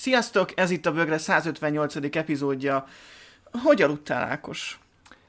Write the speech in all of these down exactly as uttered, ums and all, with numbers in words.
Sziasztok, ez itt a Bögre százötvennyolcadik epizódja. Hogy aludtál, Ákos?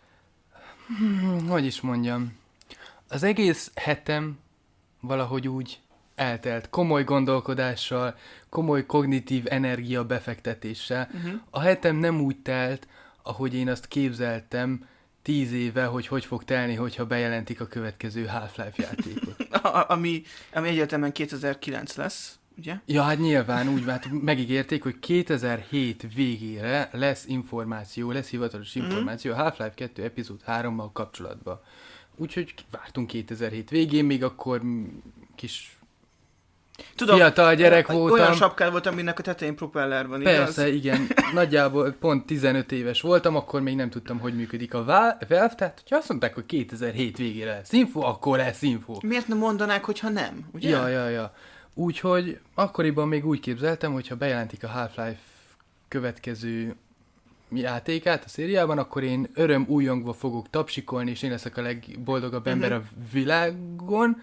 Hmm, hogy is mondjam. Az egész hetem valahogy úgy eltelt. Komoly gondolkodással, komoly kognitív energia befektetéssel. Uh-huh. A hetem nem úgy telt, ahogy én azt képzeltem tíz éve, hogy hogy fog telni, hogyha bejelentik a következő Half-Life játékot. A, ami, ami egyértelműen kétezer-kilenc lesz, ugye? Ja, hát nyilván úgy, hát megígérték, hogy kétezer-hét végére lesz információ, lesz hivatalos információ mm-hmm. a Half-Life kettő epizód hárommal kapcsolatban. Úgyhogy vártunk kétezer-hét végén, még akkor kis Tudom, fiatal gyerek voltam. Olyan sapkád voltam, aminek a tetején propeller van, igaz? Persze, igen. Nagyjából pont tizenöt éves voltam, akkor még nem tudtam, hogy működik a Valve, tehát hogyha azt mondták, hogy kétezer-hét végére lesz info, akkor lesz info. Miért nem mondanák, hogyha nem, ugye? Ja, ja, ja. Úgyhogy akkoriban még úgy képzeltem, hogyha bejelentik a Half-Life következő játékát a szériában, akkor én öröm újongva fogok tapsikolni, és én leszek a legboldogabb uh-huh. ember a világon.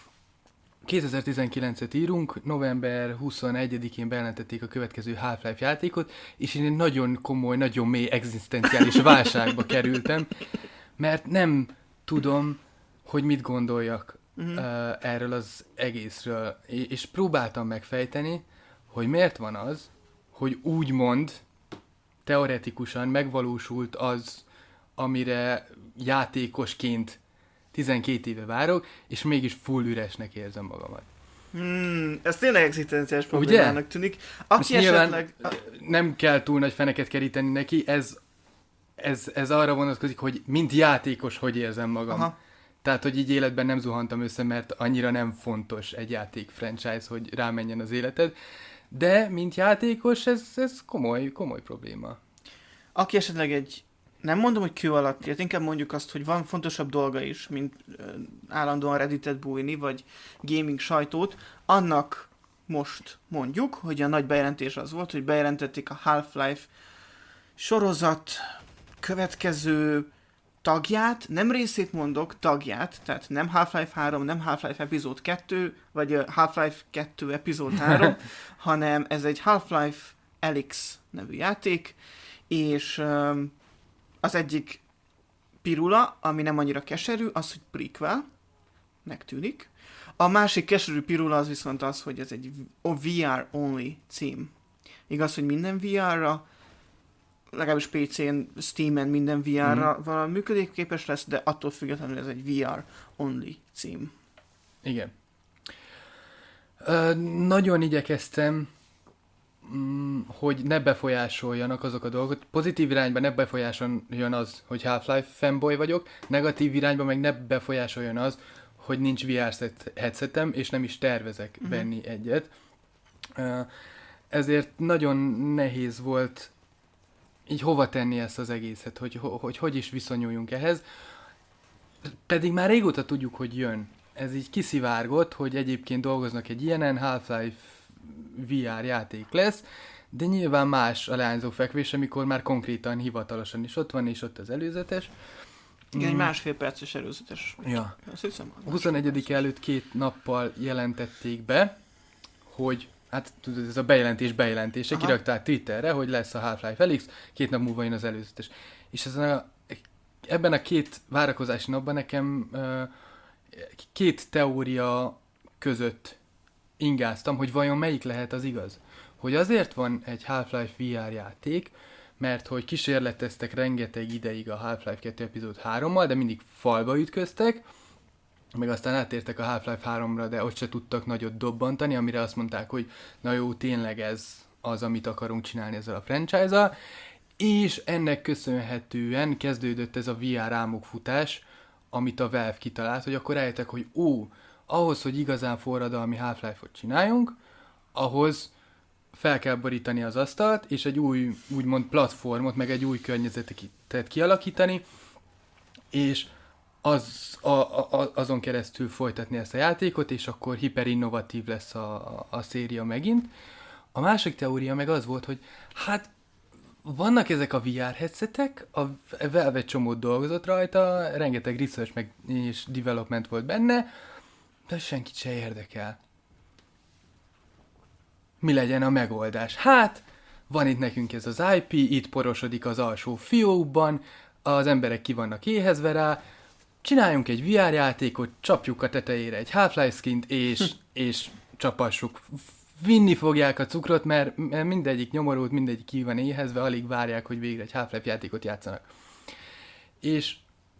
kétezer-tizenkilencet írunk, november huszonegyedikén bejelentették a következő Half-Life játékot, és én egy nagyon komoly, nagyon mély egzisztenciális válságba kerültem, mert nem tudom, hogy mit gondoljak uh-huh. uh, erről az egészről. És próbáltam megfejteni, hogy miért van az, hogy úgymond teoretikusan megvalósult az, amire játékosként tizenkét éve várok, és mégis full üresnek érzem magamat. Hmm, ez tényleg egzisztenciális problémának tűnik. Aki esetleg... nem kell túl nagy feneket keríteni neki, ez, ez, ez arra vonatkozik, hogy mint játékos hogy érzem magam. Aha. Tehát, hogy így életben nem zuhantam össze, mert annyira nem fontos egy játék franchise, hogy rámenjen az életed. De, mint játékos, ez, ez komoly, komoly probléma. Aki esetleg egy, nem mondom, hogy kő alatt ért, inkább mondjuk azt, hogy van fontosabb dolga is, mint uh, állandóan Redditet bújni, vagy gaming sajtót, annak most mondjuk, hogy a nagy bejelentés az volt, hogy bejelentették a Half-Life sorozat következő tagját, nem részét mondok, tagját, tehát nem Half-Life három, nem Half-Life epizód kettő, vagy Half-Life kettő epizód három, hanem ez egy Half-Life Alyx nevű játék, és um, az egyik pirula, ami nem annyira keserű, az, hogy prequel, megtűnik. A másik keserű pirula az viszont az, hogy ez egy vé er-only cím. Igaz, hogy minden vé er-ra, legalábbis pé cén, Steamen minden vé er-ra mm. valami működőképes lesz, de attól függetlenül ez egy vé er-only cím. Igen. Ö, nagyon igyekeztem, mm, hogy ne befolyásoljanak azok a dolgok. Pozitív irányban ne befolyásoljon az, hogy Half-Life fanboy vagyok, negatív irányban meg ne befolyásoljon az, hogy nincs vé er headsetem, és nem is tervezek mm. venni egyet. Ö, ezért nagyon nehéz volt így hova tenni ezt az egészet, hogy, hogy hogy is viszonyuljunk ehhez. Pedig már régóta tudjuk, hogy jön. Ez így kiszivárgott, hogy egyébként dolgoznak egy ilyenen, Half-Life vé er játék lesz, de nyilván más a leányzó fekvés, amikor már konkrétan hivatalosan is ott van, és ott az előzetes. Igen, egy másfél perces előzetes. Ja. Azt hiszem, az huszonegyedike előtt két nappal jelentették be, hogy hát tudod, ez a bejelentés bejelentése, Aha. kirakták Twitterre, hogy lesz a Half-Life Alyx, két nap múlva jön az előzetes. És ezen a, ebben a két várakozási napban nekem uh, két teória között ingáztam, hogy vajon melyik lehet az igaz. Hogy azért van egy Half-Life vé er játék, mert hogy kísérleteztek rengeteg ideig a Half-Life kettő epizód hárommal, de mindig falba ütköztek, meg aztán átértek a Half-Life háromra, de ott se tudtak nagyot dobbantani, amire azt mondták, hogy na jó, tényleg ez az, amit akarunk csinálni ezzel a franchise-al, és ennek köszönhetően kezdődött ez a vé er álmokfutás, amit a Valve kitalált, hogy akkor rájöttek, hogy ó, ahhoz, hogy igazán forradalmi Half-Life-ot csináljunk, ahhoz fel kell borítani az asztalt, és egy új, úgymond platformot, meg egy új környezetet kialakítani, és az, a, a, azon keresztül folytatni ezt a játékot, és akkor hiperinnovatív lesz a, a, a széria megint. A másik teória meg az volt, hogy hát vannak ezek a vé er headsetek, a Valve egy csomót dolgozott rajta, rengeteg research meg és development volt benne, de senkit se érdekel. mi legyen a megoldás? Hát, van itt nekünk ez az i pé, itt porosodik az alsó fiókban, az emberek ki vannak éhezve rá, csináljunk egy vé er játékot, csapjuk a tetejére egy Half-Life skint, és, és csapassuk. Vinni fogják a cukrot, mert, mert mindegyik nyomorult, mindegyik ki van éhezve, alig várják, hogy végre egy Half-Life játékot játszanak. És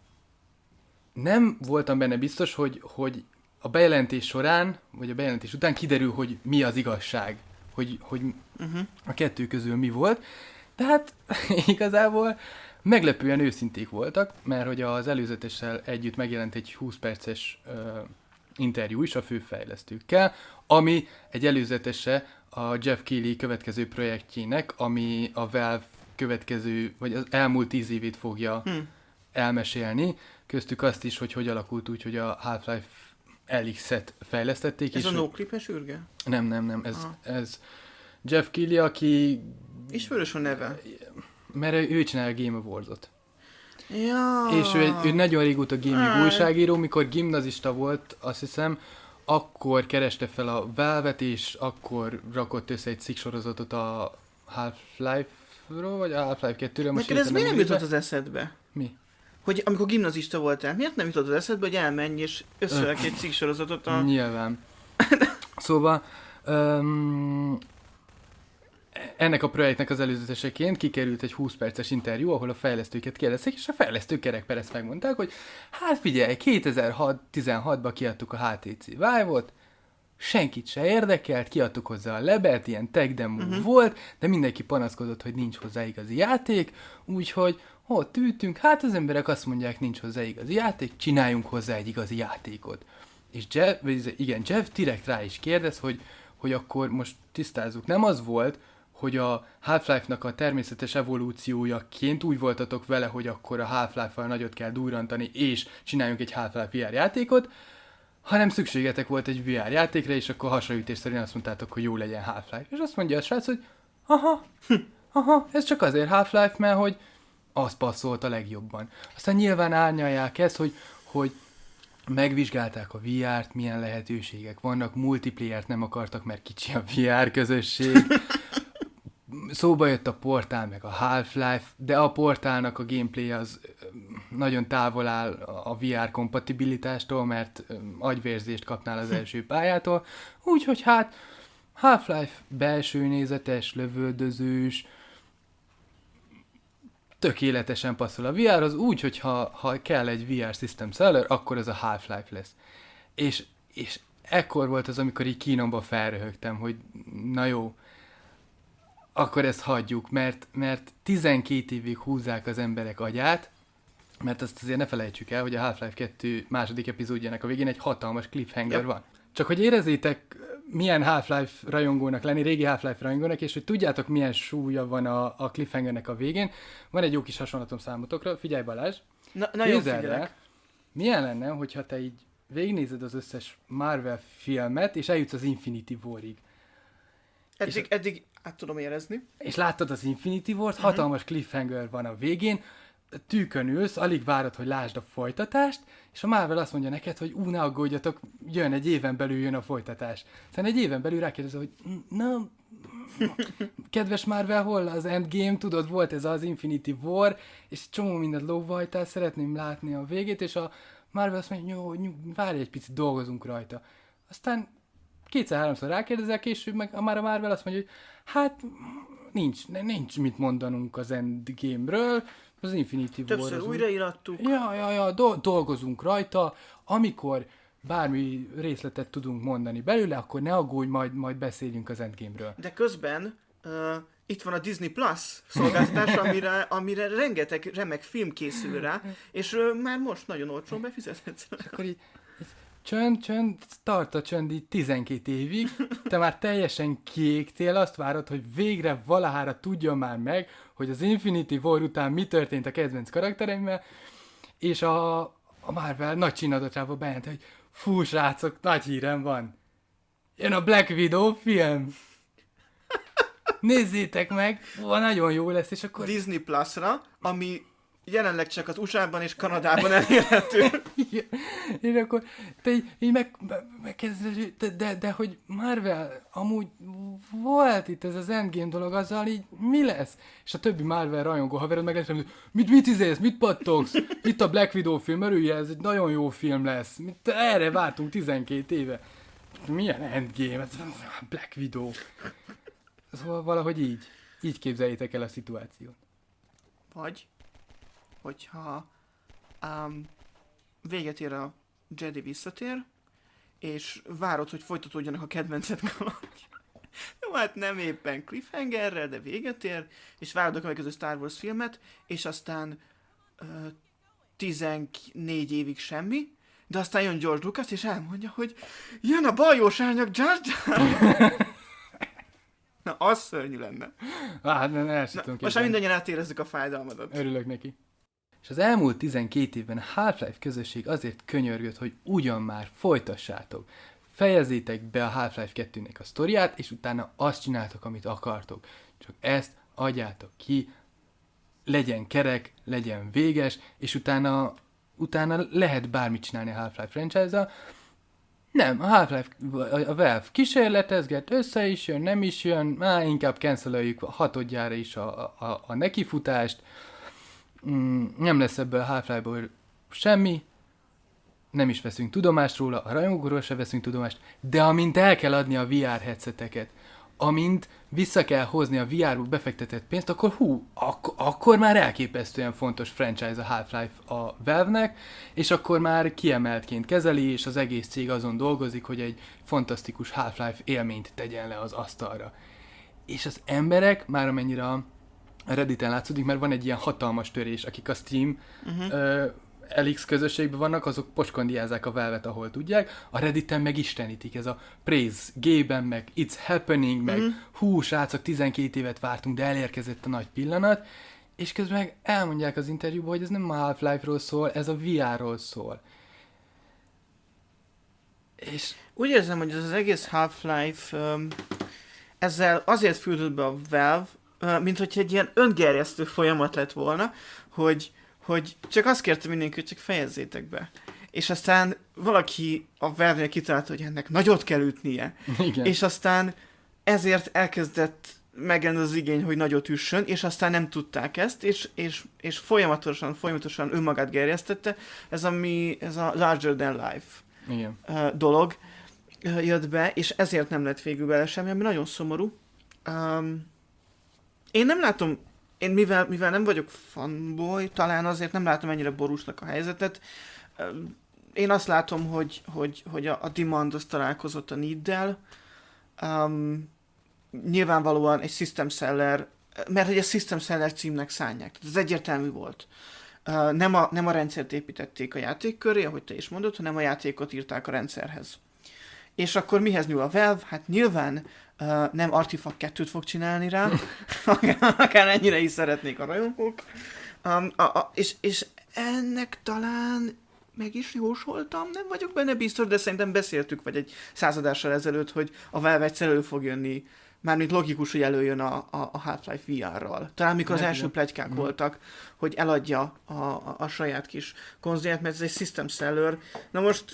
nem voltam benne biztos, hogy, hogy a bejelentés során, vagy a bejelentés után kiderül, hogy mi az igazság, hogy, hogy uh-huh. a kettő közül mi volt, de hát igazából meglepően őszinték voltak, mert hogy az előzetessel együtt megjelent egy húsz perces uh, interjú is a főfejlesztőkkel, ami egy előzetese a Jeff Keighley következő projektjének, ami a Valve következő, vagy az elmúlt tíz évét fogja hmm. elmesélni, köztük azt is, hogy hogy alakult úgy, hogy a Half-Life Alyx-et fejlesztették. Ez a no-clipes űrge? Nem, nem, nem, ez, ez Jeff Keighley, aki... Ismerős a neve. Mert ő csinál a Game Awards-ot. Ja. És ő, ő nagyon régóta gaming újságíró, mikor gimnazista volt, azt hiszem, akkor kereste fel a Valve-et, és akkor rakott össze egy cikksorozatot a Half-Life-ról, vagy a Half-Life kettőről. Neked ez miért nem jutott az eszedbe? Mi? Hogy amikor gimnazista voltál, miért nem jutott az eszedbe, hogy elmenj és összerak egy cikksorozatot a... Nyilván. Szóval... Um, ennek a projektnek az előzeteseként kikerült egy húsz perces interjú, ahol a fejlesztőket kérdezték, és a fejlesztők kerekperezt megmondták, hogy hát figyelj, kétezer-tizenhatban kiadtuk a há té cé Vive-ot, senkit se érdekelt, kiadtuk hozzá a lebet, ilyen tech demo uh-huh. volt, de mindenki panaszkodott, hogy nincs hozzá igazi játék, úgyhogy ott ültünk, hát az emberek azt mondják, nincs hozzá igazi játék, csináljunk hozzá egy igazi játékot. És Jeff, igen, Jeff direkt rá is kérdez, hogy, hogy akkor most tisztázzuk, nem az volt, hogy a Half-Life-nak a természetes evolúciójaként úgy voltatok vele, hogy akkor a Half-Life-val nagyot kell durrantani, és csináljunk egy Half-Life vé er játékot, hanem szükségetek volt egy vé er játékra, és akkor hasraütésszerűen azt mondtátok, hogy jó legyen Half-Life. És azt mondja a srác, hogy aha, aha, ez csak azért Half-Life, mert hogy az passzolt a legjobban. Aztán nyilván árnyalják ezt, hogy, hogy megvizsgálták a vé er-t, milyen lehetőségek vannak, multiplayert nem akartak, mert kicsi a vé er közösség. Szóba jött a Portál meg a Half-Life, de a Portálnak a gameplay az nagyon távol áll a vé er kompatibilitástól, mert agyvérzést kapnál az első pályától. Úgyhogy hát Half-Life belső nézetes, lövöldözős, tökéletesen passzol a vé er-hoz, úgy, hogy ha, ha kell egy vé er system seller, akkor ez a Half-Life lesz. És, és ekkor volt az, amikor így kínomba felröhögtem, hogy na jó, akkor ezt hagyjuk, mert, mert tizenkét évig húzzák az emberek agyát, mert azt azért ne felejtsük el, hogy a Half-Life kettő második epizódjának a végén egy hatalmas cliffhanger yep. van. Csak hogy érezzétek, milyen Half-Life rajongónak lenni, régi Half-Life rajongónak, és hogy tudjátok, milyen súlya van a, a cliffhangernek a végén. Van egy jó kis hasonlatom számotokra, figyelj Balázs! Na, nagyon figyelek! Milyen lenne, hogyha te így végignézed az összes Marvel filmet, és eljutsz az Infinity War-ig. Eddig, és, eddig át tudom érezni. És láttad az Infinity War-t, uh-huh. hatalmas cliffhanger van a végén, tűkön ülsz, alig várod, hogy lásd a folytatást, és a Marvel azt mondja neked, hogy ú, ne aggódjatok, jön egy éven belül jön a folytatás. Aztán egy éven belül rákérdezel, hogy na, kedves Marvel, hol az Endgame, tudod, volt ez az Infinity War, és csomó mindent lóvajtál, szeretném látni a végét, és a Marvel azt mondja, jó, nyug, várj egy picit, dolgozunk rajta. Aztán kétszer-háromszor rákérdezel, később meg már a Marvel azt mondja, hogy hát nincs, nincs mit mondanunk az Endgame-ről, az Infinity War. Többször újraírattuk. Ja, ja, ja, do- dolgozunk rajta, amikor bármi részletet tudunk mondani belőle, akkor ne aggódj, majd, majd beszéljünk az Endgame-ről. De közben uh, itt van a Disney Plus szolgáltatás, amire, amire rengeteg remek film készül rá, és uh, már most nagyon olcsón befizethetsz. És akkor így, így csönd, csönd, tart a csönd így tizenkét évig, te már teljesen kiégtél, azt várod, hogy végre valahára tudjon már meg, hogy az Infinity War után mi történt a kedvenc karaktereimmel, és a, a Marvel nagy csinadatából bejelent, hogy fú, srácok, nagy hírem van. Jön a Black Widow film. Nézzétek meg, ó, nagyon jó lesz, és akkor... Disney Plus-ra, ami jelenleg csak az u es á-ban és Kanadában elérhető. Igen. És akkor te így, így meg, megkezded, de, de, de hogy Marvel, amúgy volt itt ez az Endgame dolog, azzal így mi lesz? És a többi Marvel rajongó haverod meg lesz, hogy mit, mit izélsz, mit pattogsz? Itt a Black Widow film, örülje, ez egy nagyon jó film lesz. Mit, erre vártunk tizenkét éve. Milyen Endgame? Ez Black Widow. Szóval valahogy így. Így képzeljétek el a szituációt. Vagy, hogyha um, véget ér a Jedi visszatér, és várod, hogy folytatódjanak a kedvenced kalandjai. Jó, hát nem éppen cliffhangerrel, de véget ér, és várod a következő Star Wars filmet, és aztán uh, tizennégy évig semmi, de aztán jön George Lucas, és elmondja, hogy jön a bajós árnyak Jar Jar. Na, az szörnyű lenne. Hát, nem, el sem tudom most már mindannyian átérezzük a fájdalmadat. Örülök neki. És az elmúlt tizenkét évben a Half-Life közösség azért könyörgött, hogy ugyan már folytassátok. Fejezzétek be a Half-Life kettőnek a sztoriát, és utána azt csináltok, amit akartok. Csak ezt adjátok ki, legyen kerek, legyen véges, és utána, utána lehet bármit csinálni a Half-Life franchise-zal. Nem, a Half-Life, a Valve kísérletezget, össze is jön, nem is jön, már inkább cancelöljük hatodjára is a, a, a nekifutást. Mm, nem lesz ebből a Half-Life-ból semmi, nem is veszünk tudomást róla, a rajongóról se veszünk tudomást, de amint el kell adni a vé er headseteket, amint vissza kell hozni a vé er-ba befektetett pénzt, akkor hú, ak- akkor már elképesztően fontos franchise a Half-Life a Valve-nek, és akkor már kiemeltként kezeli, és az egész cég azon dolgozik, hogy egy fantasztikus Half-Life élményt tegyen le az asztalra. És az emberek, már amennyire a Redditen látszódik, mert van egy ilyen hatalmas törés, akik a Steam uh-huh. ö, el iksz közösségben vannak, azok pocskondiázzák a Valve-et, ahol tudják. A Redditen meg istenítik, ez a praise game-ben, meg it's happening, meg mm. hú, srácok, tizenkét évet vártunk, de elérkezett a nagy pillanat, és közben meg elmondják az interjúban, hogy ez nem a Half-Life-ról szól, ez a vé er-ról szól. És úgy érzem, hogy ez az egész Half-Life um, ezzel azért füldött be a Valve, uh, mint hogy egy ilyen öngerjesztő folyamat lett volna, hogy hogy csak azt kérte mindenki, hogy csak fejezzétek be. És aztán valaki a Valve-nél kitalálta, hogy ennek nagyot kell ütnie. Igen. És aztán ezért elkezdett megjelenni az igény, hogy nagyot üssön, és aztán nem tudták ezt, és, és, és folyamatosan, folyamatosan önmagát gerjesztette. Ez, ami, ez a larger than life Igen. dolog jött be, és ezért nem lett végül bele semmi, ami nagyon szomorú. Um, én nem látom, Én mivel, mivel nem vagyok fanboy, talán azért nem látom ennyire borúsnak a helyzetet. Én azt látom, hogy, hogy, hogy a, a demand az találkozott a need-del. Um, nyilvánvalóan egy system seller, mert egy system seller címnek szánják. Tehát ez egyértelmű volt. Uh, nem, a, nem a rendszert építették a játék köré, ahogy te is mondod, hanem a játékot írták a rendszerhez. És akkor mihez nyúl a Valve? Hát nyilván uh, nem Artifact kettőt fog csinálni rá, akár ennyire is szeretnék a rajongók. Um, a, a, és, és ennek talán meg is jósoltam, nem vagyok benne biztos, de szerintem beszéltük, vagy egy századással ezelőtt, hogy a Valve egyszer elő fog jönni, mármint logikus, hogy előjön a, a, a Half-Life vé er-ral. Talán mikor az első pletykák mm. voltak, hogy eladja a, a, a saját kis konzolját, mert ez egy system seller. Na most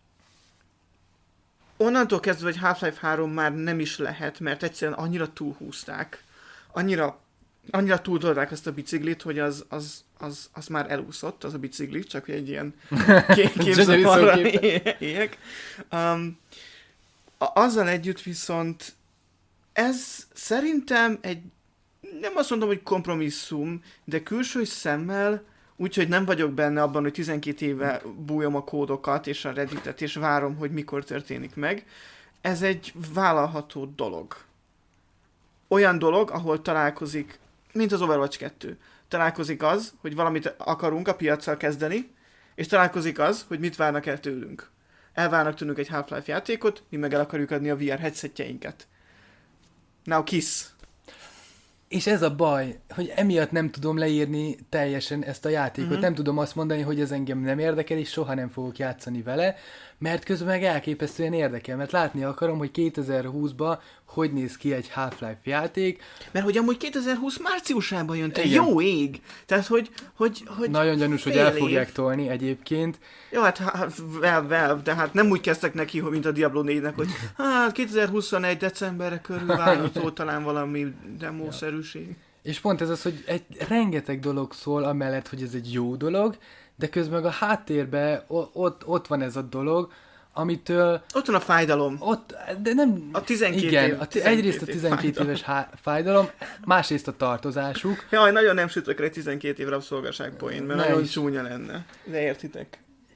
onnantól kezdve, hogy Half-Life három már nem is lehet, mert egyszerűen annyira túlhúzták, annyira, annyira túltolták azt a biciklit, hogy az, az, az, az már elúszott, az a bicikli, csak egy ilyen képzelőarra éjek. Um, azzal együtt viszont ez szerintem egy, nem azt mondom, hogy kompromisszum, de külső szemmel, úgyhogy nem vagyok benne abban, hogy tizenkét éve bújom a kódokat és a Redditet, és várom, hogy mikor történik meg. Ez egy vállalható dolog. Olyan dolog, ahol találkozik, mint az Overwatch kettő. Találkozik az, hogy valamit akarunk a piaccal kezdeni, és találkozik az, hogy mit várnak el tőlünk. Elvárnak tőlünk egy Half-Life játékot, mi meg el akarjuk adni a vé er headsetjeinket. Now kiss. És ez a baj, hogy emiatt nem tudom leírni teljesen ezt a játékot, Uh-huh. nem tudom azt mondani, hogy ez engem nem érdekel, és soha nem fogok játszani vele, mert közben meg elképesztően érdekel, mert látni akarom, hogy kétezer-húszban hogy néz ki egy Half-Life játék. Mert hogy amúgy kétezer-húsz márciusában jön, te Igen. jó ég! Tehát, hogy... hogy, hogy Nagyon gyanús, hogy fél el év. fogják tolni egyébként. Jó, hát hát, Valve, Valve, de hát nem úgy kezdtek neki, hogy mint a Diablo négynek, hogy hát kétezer-huszonegy decemberre körül várható talán valami demószerűség. És pont ez az, hogy egy rengeteg dolog szól amellett, hogy ez egy jó dolog, de közben meg a háttérben o- ott, ott van ez a dolog, amitől Ott van a fájdalom. ott, de nem... A tizenkét igen, év- a, ti- tizenkét egyrészt a év tizenkét fájdalom. éves há- fájdalom, másrészt a tartozásuk, Jaj, nagyon nem sütök rá egy tizenkét év rabszolgaság poén, mert Ne nagyon is. csúnya lenne. De értitek.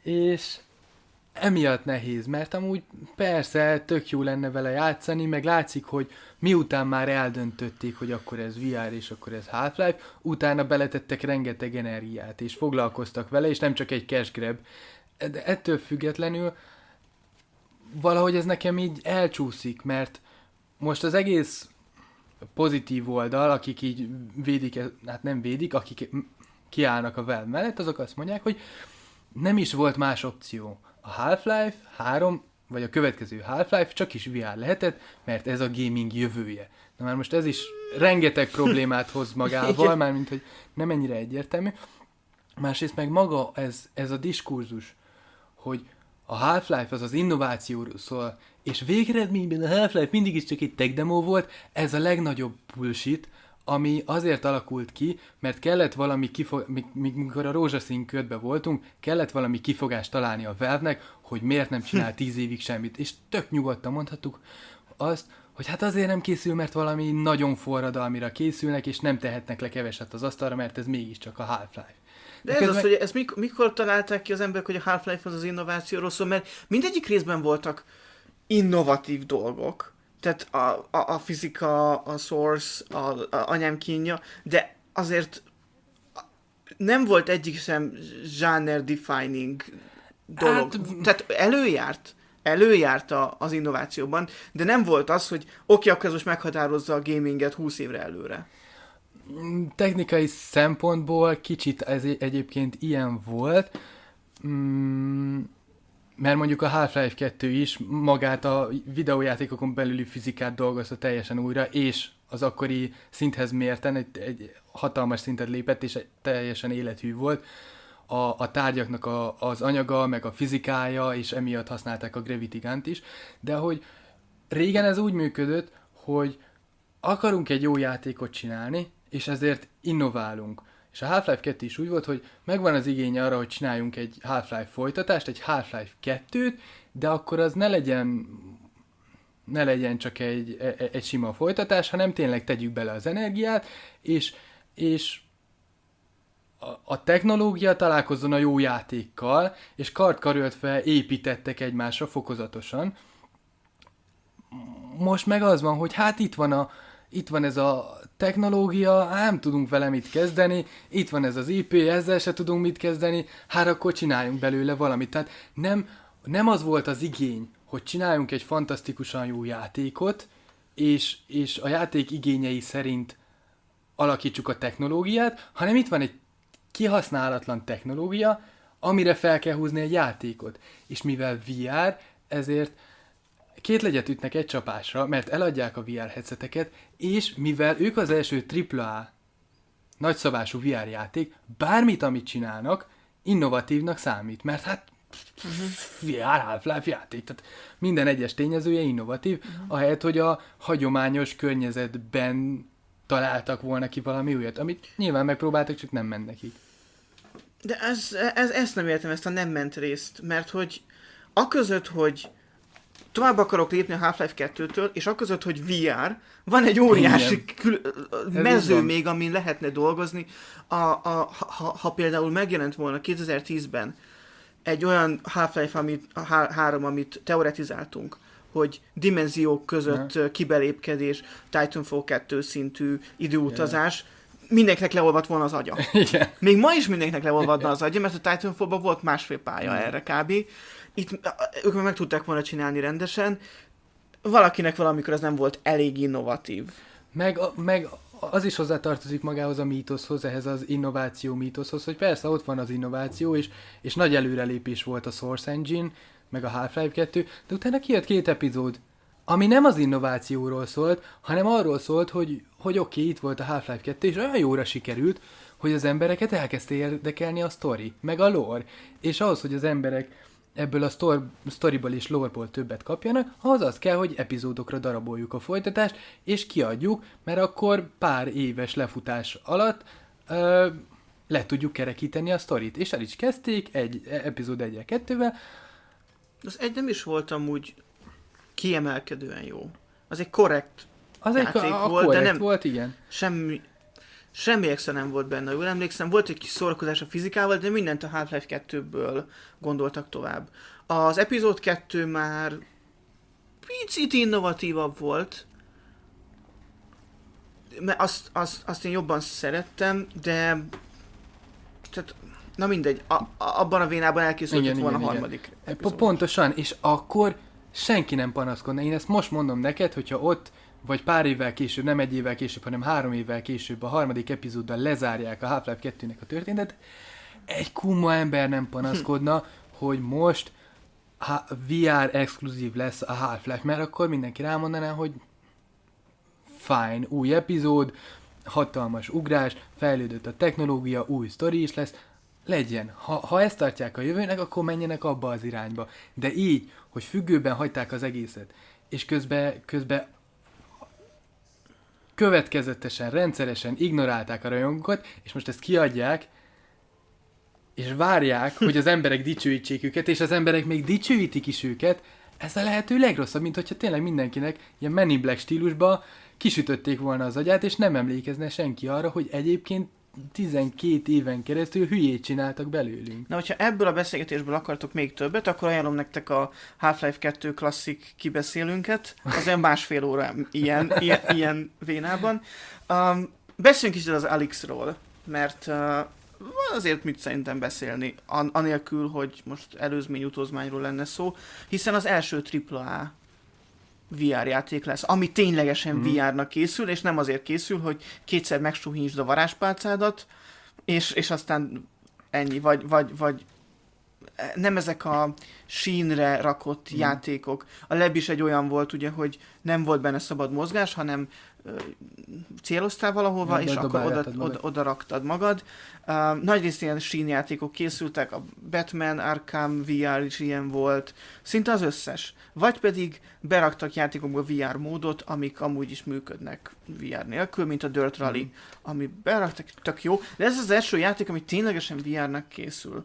és emiatt nehéz, mert amúgy persze tök jó lenne vele játszani, meg látszik, hogy miután már eldöntötték, hogy akkor ez vé er és akkor ez Half-Life, utána beletettek rengeteg energiát, és foglalkoztak vele, és nem csak egy cash grab. De ettől függetlenül valahogy ez nekem így elcsúszik, mert most az egész pozitív oldal, akik így védik, hát nem védik, akik kiállnak a Valve mellett, azok azt mondják, hogy nem is volt más opció. A Half-Life három, vagy a következő Half-Life csak is vé er lehetett, mert ez a gaming jövője. Na már most ez is rengeteg problémát hoz magával, mármint, hogy nem ennyire egyértelmű. Másrészt meg maga ez, ez a diskurzus, hogy a Half-Life az az innovációról szól, és végeredményben a Half-Life mindig is csak egy tech demo volt, ez a legnagyobb bullshit, ami azért alakult ki, mert kellett valami kifog... mikor a rózsaszín ködbe voltunk, kellett valami kifogást találni a Valve-nek, hogy miért nem csinál tíz évig semmit. És tök nyugodtan mondhattuk azt, hogy hát azért nem készül, mert valami nagyon forradalmira készülnek, és nem tehetnek le keveset az asztalra, mert ez mégiscsak a Half-Life. De ez közben... az, hogy ezt mikor, mikor találták ki az emberek, hogy a Half-Life az az innovációról szól, mert mindegyik részben voltak innovatív dolgok. Tehát a, a, a fizika, a source, a, a anyám kínja, de azért nem volt egyik sem genre defining dolog. Hát... Tehát előjárt, előjárt a, az innovációban, de nem volt az, hogy oké, akkor ez most meghatározza a gaminget húsz évre előre. Technikai szempontból kicsit ez egyébként ilyen volt, mm, mert mondjuk a Half-Life kettő is magát a videójátékokon belüli fizikát dolgozta teljesen újra, és az akkori szinthez mérten egy, egy hatalmas szintet lépett, és teljesen élethű volt. A, a tárgyaknak a, az anyaga, meg a fizikája, és emiatt használták a Gravity Gun-t is, de hogy régen ez úgy működött, hogy akarunk egy jó játékot csinálni, és ezért innoválunk. És a Half-Life kettő is úgy volt, hogy megvan az igény arra, hogy csináljunk egy Half-Life folytatást, egy Half-Life kettőt, de akkor az ne legyen, ne legyen csak egy, egy sima folytatás, hanem tényleg tegyük bele az energiát, és, és a, a technológia találkozzon a jó játékkal, és kart-karöltve építettek egymásra fokozatosan. Most meg az van, hogy hát itt van a Itt van ez a technológia, nem tudunk vele mit kezdeni, itt van ez az i pé, ezzel se tudunk mit kezdeni, hát akkor csináljunk belőle valamit. Tehát nem, nem az volt az igény, hogy csináljunk egy fantasztikusan jó játékot, és, és a játék igényei szerint alakítsuk a technológiát, hanem itt van egy kihasználatlan technológia, amire fel kell húzni egy játékot. És mivel vé er, ezért két legyet ütnek egy csapásra, mert eladják a vé er headseteket, és mivel ők az első tripla á nagyszabású vé er játék, bármit, amit csinálnak, innovatívnak számít, mert hát uh-huh. vé er Half-Life játék, tehát minden egyes tényezője innovatív, uh-huh. ahelyett, hogy a hagyományos környezetben találtak volna ki valami újat, amit nyilván megpróbáltak, csak nem ment nekik. De ez, ez, ezt nem értem, ezt a nem ment részt, mert hogy aközött, hogy tovább akarok lépni a Half-Life kettőtől, és aközött, hogy vé er, van egy óriási kül- mező még, amin lehetne dolgozni. A, a, ha, ha például megjelent volna kétezer-tízben egy olyan Half-Life amit, a három, amit teoretizáltunk, hogy dimenziók között yeah. kibelépkedés, Titanfall kettő szintű időutazás, yeah. mindenkinek leolvadt volna az agya. Yeah. Még ma is mindenkinek leolvadna az agya, mert a Titanfallban volt másfél pálya yeah. erre kb. Itt ők meg tudták volna csinálni rendesen. Valakinek valamikor ez nem volt elég innovatív. Meg, meg az is hozzátartozik magához a mítoszhoz, ehhez az innováció mítoszhoz, hogy persze ott van az innováció, és, és nagy előrelépés volt a Source Engine, meg a Half-Life kettő, de utána kijött két epizód, ami nem az innovációról szólt, hanem arról szólt, hogy, hogy oké, okay, itt volt a Half-Life kettő, és olyan jóra sikerült, hogy az embereket elkezdte érdekelni a sztori, meg a lore. És ahhoz, hogy az emberek ebből a sztor- sztoriból és loreból többet kapjanak, ahhoz az kell, hogy epizódokra daraboljuk a folytatást, és kiadjuk, mert akkor pár éves lefutás alatt ö, le tudjuk kerekíteni a sztorit. És el is kezdték, egy epizód egyel kettővel. Az egy nem is volt amúgy kiemelkedően jó. Az egy korrekt Az egy játék a, a volt, de nem volt, igen. semmi, semmi extra nem volt benne. Jól emlékszem, volt egy kis szórakozás a fizikával, de mindent a Half-Life kettőből gondoltak tovább. Az epizód kettő már picit innovatívabb volt, mert azt, azt, azt én jobban szerettem, de tehát, na mindegy, a, a, abban a vénában elkészült volna a harmadik epizód. Pontosan, és akkor senki nem panaszkodna. Én ezt most mondom neked, hogyha ott vagy pár évvel később, nem egy évvel később, hanem három évvel később a harmadik epizóddal lezárják a Half-Life kettőnek a történetet, egy kumma ember nem panaszkodna, hm. hogy most vé er exkluzív lesz a Half-Life, mert akkor mindenki rámondaná, hogy fine, új epizód, hatalmas ugrás, fejlődött a technológia, új sztori is lesz, legyen. Ha, ha ezt tartják a jövőnek, akkor menjenek abba az irányba. De így, hogy függőben hagyták az egészet, és közben, közben következetesen, rendszeresen ignorálták a rajongókat, és most ezt kiadják, és várják, hogy az emberek dicsőítsék őket, és az emberek még dicsőítik is őket, ez a lehető legrosszabb, mint hogyha tényleg mindenkinek ilyen Men in Black stílusban kisütötték volna az agyát, és nem emlékezne senki arra, hogy egyébként tizenkét éven keresztül hülyét csináltak belőlünk. Na, hogyha ebből a beszélgetésből akartok még többet, akkor ajánlom nektek a Half-Life kettő klasszik kibeszélünket, az olyan másfél óra ilyen, ilyen, ilyen vénában. Um, beszéljünk is az Alyxról, mert uh, azért mit szerintem beszélni, an- anélkül, hogy most előzmény utózmányról lenne szó, hiszen az első tripla á vé er játék lesz, ami ténylegesen mm. vé er-nak készül, és nem azért készül, hogy kétszer megsuhinsd a varázspálcádat, és, és aztán ennyi, vagy, vagy, vagy nem ezek a sínre rakott mm. játékok. A Lab is egy olyan volt, ugye, hogy nem volt benne szabad mozgás, hanem ö, céloztál valahova, ja, és akkor oda, oda, oda raktad magad. Uh, nagyrészt ilyen sínjátékok készültek, a Batman Arkham vé er is ilyen volt, szinte az összes. Vagy pedig beraktak játékokba vé er módot, amik amúgy is működnek vé er nélkül, mint a Dirt Rally, mm. ami beraktak, tök jó, de ez az első játék, ami ténylegesen vé er-nek készül.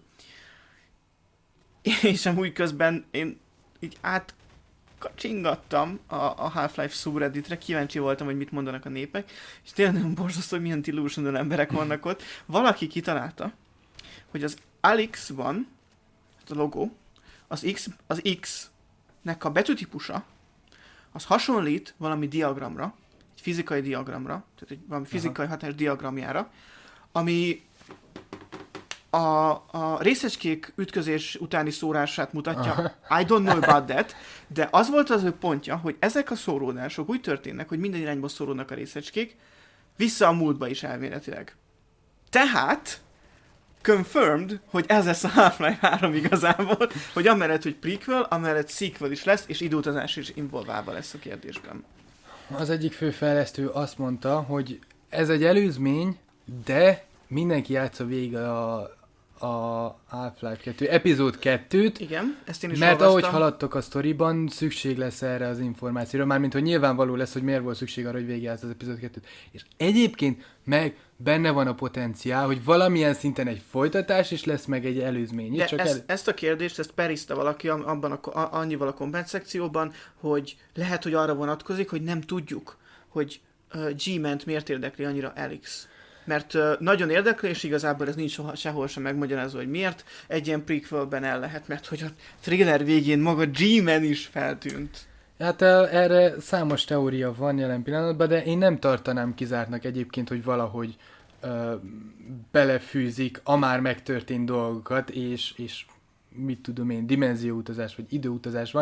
És amúgy közben én így átkacsingattam a, a Half-Life subredditre, kíváncsi voltam, hogy mit mondanak a népek, és tényleg nagyon borzasztó, hogy milyen delusional emberek vannak ott. Valaki kitalálta, hogy az Alyxban, a logó, az X, az X-nek a betűtípusa, az hasonlít valami diagramra, egy fizikai diagramra, tehát egy valami fizikai Aha. hatás diagramjára, ami a, a részecskék ütközés utáni szórását mutatja. Aha. I don't know about that, de az volt az ő pontja, hogy ezek a szóródások úgy történnek, hogy minden irányba szóródnak a részecskék, vissza a múltba is elméletileg. Tehát confirmed, hogy ez lesz a Half-Life három igazából, hogy amellett, hogy prequel, amellett sequel is lesz, és időutazás is involválva lesz a kérdésben. Az egyik főfejlesztő azt mondta, hogy ez egy előzmény, de mindenki játsza végig a, a Half-Life kettő epizód kettőt. Igen, ezt én is mert olvastam. ahogy haladtok a sztoriban, szükség lesz erre az információra, mármint hogy nyilvánvaló lesz, hogy miért volt szükség arra, hogy végigjátsz az epizód kettőt. És egyébként meg benne van a potenciál, hogy valamilyen szinten egy folytatás is lesz, meg egy előzmény. De csak ezt, el... ezt a kérdést, ezt perizte valaki abban a, a, annyival a komment szekcióban, hogy lehet, hogy arra vonatkozik, hogy nem tudjuk, hogy uh, G-ment miért érdekli annyira Alyx. Mert uh, nagyon érdekli, és igazából ez nincs soha, sehol sem megmagyarázva, hogy miért. Egy ilyen prequelben el lehet, mert hogy a trailer végén maga G-man is feltűnt. Hát erre számos teória van jelen pillanatban, de én nem tartanám kizártnak egyébként, hogy valahogy ö, belefűzik a már megtörtént dolgokat, és, és mit tudom én, dimenzióutazás vagy időutazás van,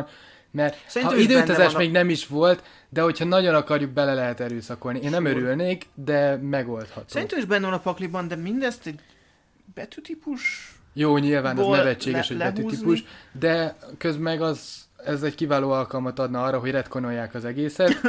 Mert Szerintem ha is benne időutazás van a- még nem is volt, de hogyha nagyon akarjuk, bele lehet erőszakolni. Én nem Sure. örülnék, de megoldható. Szerintem is benne van a pakliban, de mindezt egy betűtípus... Jó, nyilván az ból nevetséges, le- hogy lehúzni. betűtípus, de közben meg az, ez egy kiváló alkalmat adna arra, hogy retkonolják az egészet,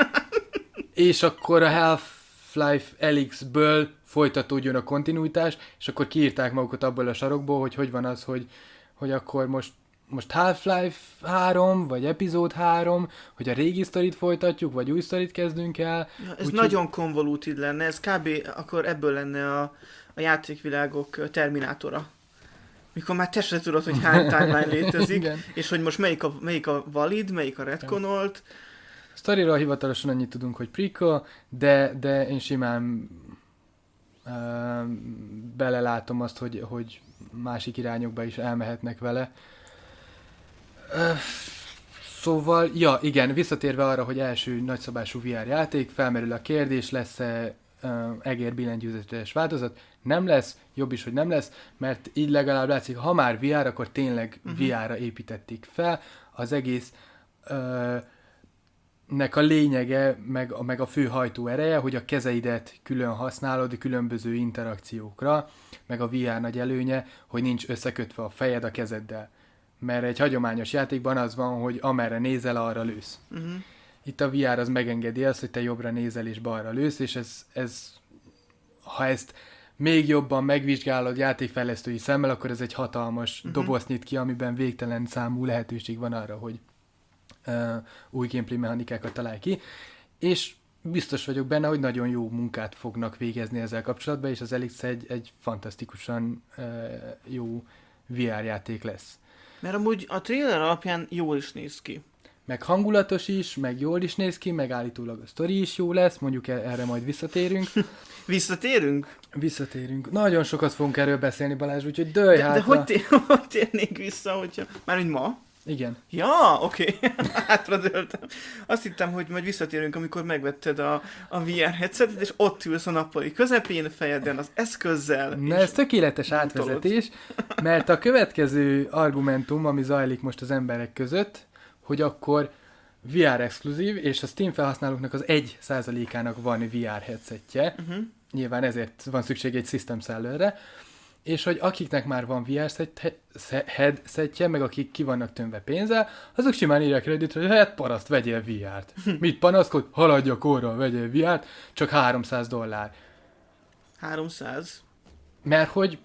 és akkor a Half-Life Alyx-ből folytatódjon a kontinuitás, és akkor kiírták magukat abból a sarokból, hogy hogy van az, hogy, hogy akkor most, most Half-Life három, vagy epizód három, hogy a régi sztorit folytatjuk, vagy új sztorit kezdünk el. Ja, ez Úgyhogy- nagyon convoluted lenne, ez kb. Akkor ebből lenne a, a játékvilágok terminátora. Mikor már te se tudod, hogy hány timeline létezik, Igen. és hogy most melyik a, melyik a valid, melyik a retconolt. Sztoriról hivatalosan annyit tudunk, hogy prequel, de, de én simán uh, belelátom azt, hogy, hogy másik irányokba is elmehetnek vele. Uh, szóval, ja, igen, visszatérve arra, hogy első nagyszabású vé er játék, felmerül a kérdés, lesz-e uh, egér billentyűzetes változat? Nem lesz, jobb is, hogy nem lesz, mert így legalább látszik, ha már vé er, akkor tényleg Mhm. vé er-ra építették fel. Az egész uh, nek a lényege, meg a, meg a fő hajtó ereje, hogy a kezeidet külön használod különböző interakciókra, meg a vé er nagy előnye, hogy nincs összekötve a fejed a kezeddel. Mert egy hagyományos játékban az van, hogy amerre nézel, arra lősz. Uh-huh. Itt a vé er az megengedi azt, hogy te jobbra nézel és balra lősz, és ez, ez ha ezt még jobban megvizsgálod játékfejlesztői szemmel, akkor ez egy hatalmas Mhm. uh-huh. dobozt nyit ki, amiben végtelen számú lehetőség van arra, hogy uh, új gameplay mechanikákat találj ki, és biztos vagyok benne, hogy nagyon jó munkát fognak végezni ezzel kapcsolatban, és az Alyx egy, egy fantasztikusan uh, jó vé er játék lesz. Mert amúgy a trailer alapján jól is néz ki. Meg hangulatos is, meg jól is néz ki, meg állítólag a sztori is jó lesz, mondjuk e- erre majd visszatérünk. Visszatérünk? Visszatérünk. Nagyon sokat fogunk erről beszélni, Balázs, úgyhogy dőlj De, de hátra. hogy, tér, hogy térnék vissza, hogyha... Mármint ma? Igen. Ja, oké. Okay. Hátradőltem. Azt hittem, hogy majd visszatérünk, amikor megvetted a, a vé er headsetet, és ott ülsz a nappali közepén, fejeden az eszközzel. Na és ez tökéletes átvezetés, mert a következő argumentum, ami zajlik most az emberek között, hogy akkor vé er exkluzív, és a Steam felhasználóknak az egy százalékának van vé er headsetje, Uh-huh. nyilván ezért van szükség egy system sellerre, és hogy akiknek már van vé er set- he- headsetje, meg akik ki vannak tömve pénzzel, azok simán írják Redditre, hogy hát paraszt, vegyél vé er-t. Mit panaszkod? Haladjak orra, vegyél vé er-t, csak háromszáz dollár. háromszáz. Mert hogy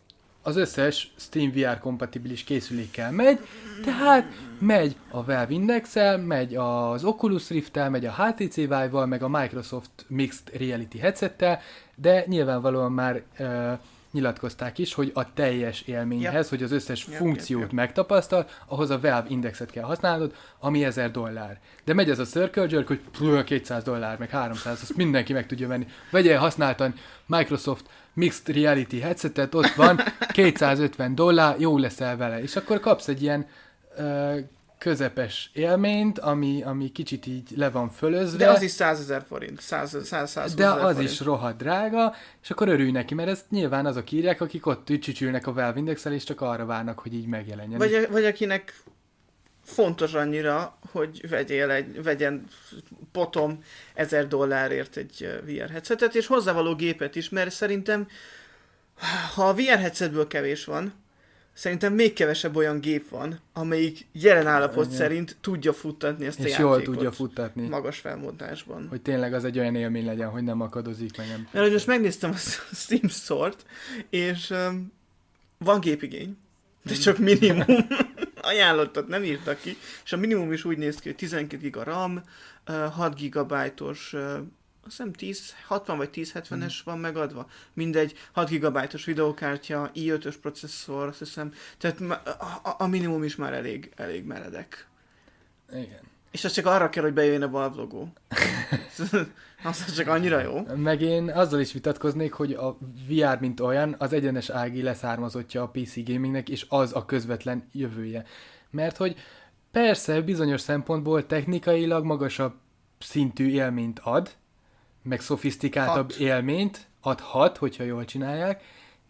az összes Steam vé er kompatibilis készülékkel megy, tehát megy a Valve Index-el, megy az Oculus Rift-tel, megy a há té cé Vive-val, meg a Microsoft Mixed Reality headsettel, de nyilvánvalóan már uh, nyilatkozták is, hogy a teljes élményhez, Yep. hogy az összes Yep, funkciót yep, yep. megtapasztal, ahhoz a Valve Indexet kell használnod, ami ezer dollár. De megy ez a circle jerk, hogy plő, kétszáz dollár, meg háromszáz, azt mindenki meg tudja venni. Vegyél használtan Microsoft Mixed Reality headsetet, ott van, kétszázötven dollár, jó leszel vele. És akkor kapsz egy ilyen uh, közepes élményt, ami, ami kicsit így le van fölözve. De az is százezer forint. száz, száz, száz De az forint. is rohadt drága, és akkor örülj neki, mert ezt nyilván azok írják, akik ott csücsülnek a Valve Index-el, és csak arra várnak, hogy így megjelenjen. Vagy, vagy akinek fontos annyira, hogy vegyél egy, vegyen potom ezer dollárért egy uh, vé er headsetet, és hozzávaló gépet is, mert szerintem, ha a vé er headsetből kevés van, szerintem még kevesebb olyan gép van, amelyik jelen állapot Igen. szerint tudja futtatni ezt a és játékot. jól tudja futtatni, Magas felmontásban. hogy tényleg az egy olyan élmény legyen, hogy nem akadozik, meg nem... Mert hogy most megnéztem a Steam Store-t, és um, van gépigény, de csak minimum ajánlottat nem írtak ki, és a minimum is úgy néz ki, hogy tizenkét giga RAM, uh, hat gigabájtos, uh, azt hiszem tíz hatvan vagy tíz hetvenes van megadva. Mindegy, hat gigabájtos videókártya, i ötös processzor, azt hiszem, tehát ma- a, a- a minimum is már elég, elég meredek. Igen. És az csak arra kell, hogy bejöjjön a Valve logó. Az csak annyira jó. Meg én azzal is vitatkoznék, hogy a vé er mint olyan az egyenes ági leszármazottja a pé cé gamingnek, és az a közvetlen jövője. Mert hogy persze bizonyos szempontból technikailag magasabb szintű élményt ad, meg szofisztikáltabb Hat. élményt adhat, hogyha jól csinálják,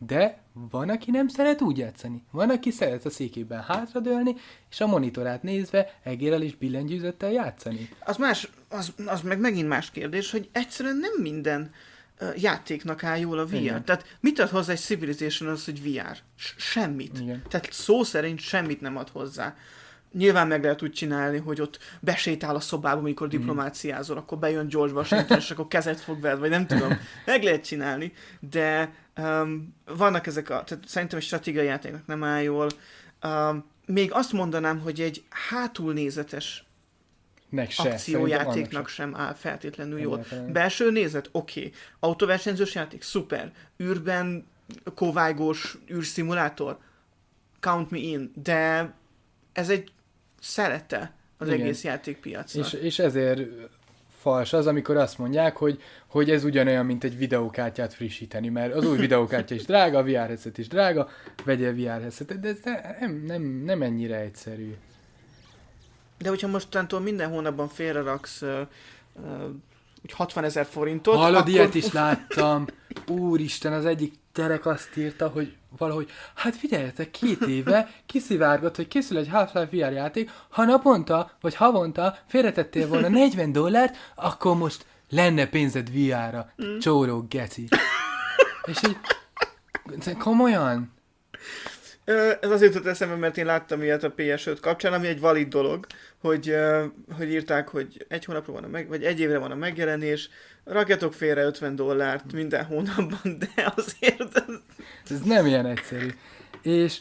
De van, aki nem szeret úgy játszani. Van, aki szeret a székében hátradőlni, és a monitorát nézve egérrel és billentyűzettel játszani. Az más, az, az meg megint más kérdés, hogy egyszerűen nem minden uh, játéknak áll jól a vé er. Igen. Tehát mit ad hozzá egy Civilization az, hogy vé er? S- semmit. Igen. Tehát szó szerint semmit nem ad hozzá. Nyilván meg lehet úgy csinálni, hogy ott besétál a szobába, amikor diplomáciázol, akkor bejön George Washington, és akkor kezet fog veled, vagy nem tudom. Meg lehet csinálni, de um, vannak ezek a... Tehát szerintem egy stratégiai játéknak nem áll jól. Um, még azt mondanám, hogy egy hátulnézetes akciójátéknak sem áll feltétlenül jól. Belső nézet, oké. Okay. Autóversenyzős játék, szuper. Űrben kovágós űrszimulátor, count me in, de ez egy szerete az Igen. egész játékpiacnak. És, és ezért fals az, amikor azt mondják, hogy, hogy ez ugyanolyan, mint egy videókártyát frissíteni, mert az új videókártya is drága, a vé er headset is drága, vegyél vé er headsetet, de ez nem, nem, nem ennyire egyszerű. De hogyha mostantól minden hónapban félreraksz uh, uh, úgy hatvanezer forintot, Hallod, akkor... ilyet is láttam. Úristen, az egyik gyerek azt írta, hogy valahogy, hát figyeljetek, két éve kiszivárgott, hogy készül egy Half-Life vé er játék, ha naponta, vagy havonta félretettél volna negyven dollárt, akkor most lenne pénzed vé er-ra. Mm. Csóró geci. És így, komolyan? Ez azért jutott eszembe, mert én láttam ilyet a pé es öt kapcsán, ami egy valid dolog, hogy, hogy írták, hogy egy hónapra van a meg, vagy egy évre van a megjelenés, rakjatok félre ötven dollárt minden hónapban, de azért... Ez nem ilyen egyszerű. És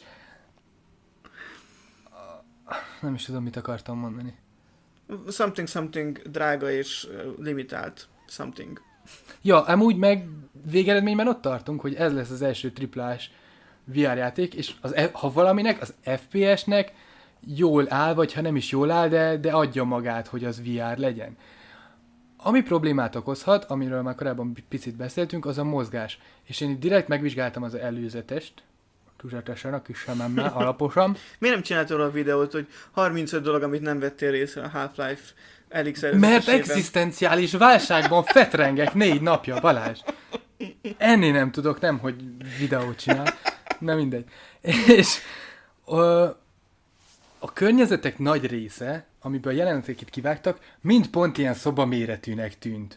nem is tudom, mit akartam mondani. Something, something drága és limitált something. Ja, amúgy meg végeredményben ott tartunk, hogy ez lesz az első triplás vé er játék, és az, ha valaminek, az ef pé es-nek jól áll, vagy ha nem is jól áll, de, de adja magát, hogy az vé er legyen. Ami problémát okozhat, amiről már korábban picit beszéltünk, az a mozgás. És én itt direkt megvizsgáltam az előzetest, tüzetesen, a kis szememmel, alaposan. Miért nem csináltál róla a videót, hogy harmincöt dolog, amit nem vettél részre a Half-Life Alyx előzetesében? Mert egzisztenciális válságban fetrengek négy napja, Balázs. Ennél nem tudok, nem, hogy videót csinál. Na mindegy. És ö, a környezetek nagy része, amiből jeleneteket kivágtak, mind pont ilyen szobaméretűnek tűnt.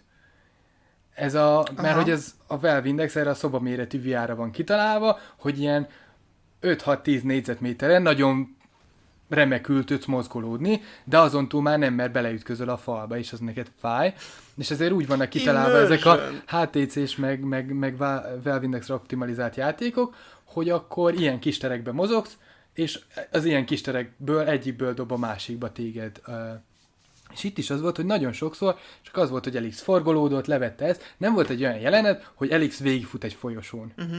Ez a, mert hogy ez a Valve Index erre a szobaméretű vé er-ra van kitalálva, hogy ilyen öt-hat-tíz négyzetméteren nagyon remekül tudsz mozgolódni, de azon túl már nem, mert beleütközöl a falba, és az neked fáj. És ezért úgy vannak kitalálva ezek a há té cés meg, meg, meg Valve Indexre optimalizált játékok, hogy akkor ilyen kis terekben mozogsz, és az ilyen kis terekből egyikből dob a másikba téged. És itt is az volt, hogy nagyon sokszor csak az volt, hogy Alyx forgolódott, levette ezt. Nem volt egy olyan jelenet, hogy Alyx végigfut egy folyosón. Uh-huh.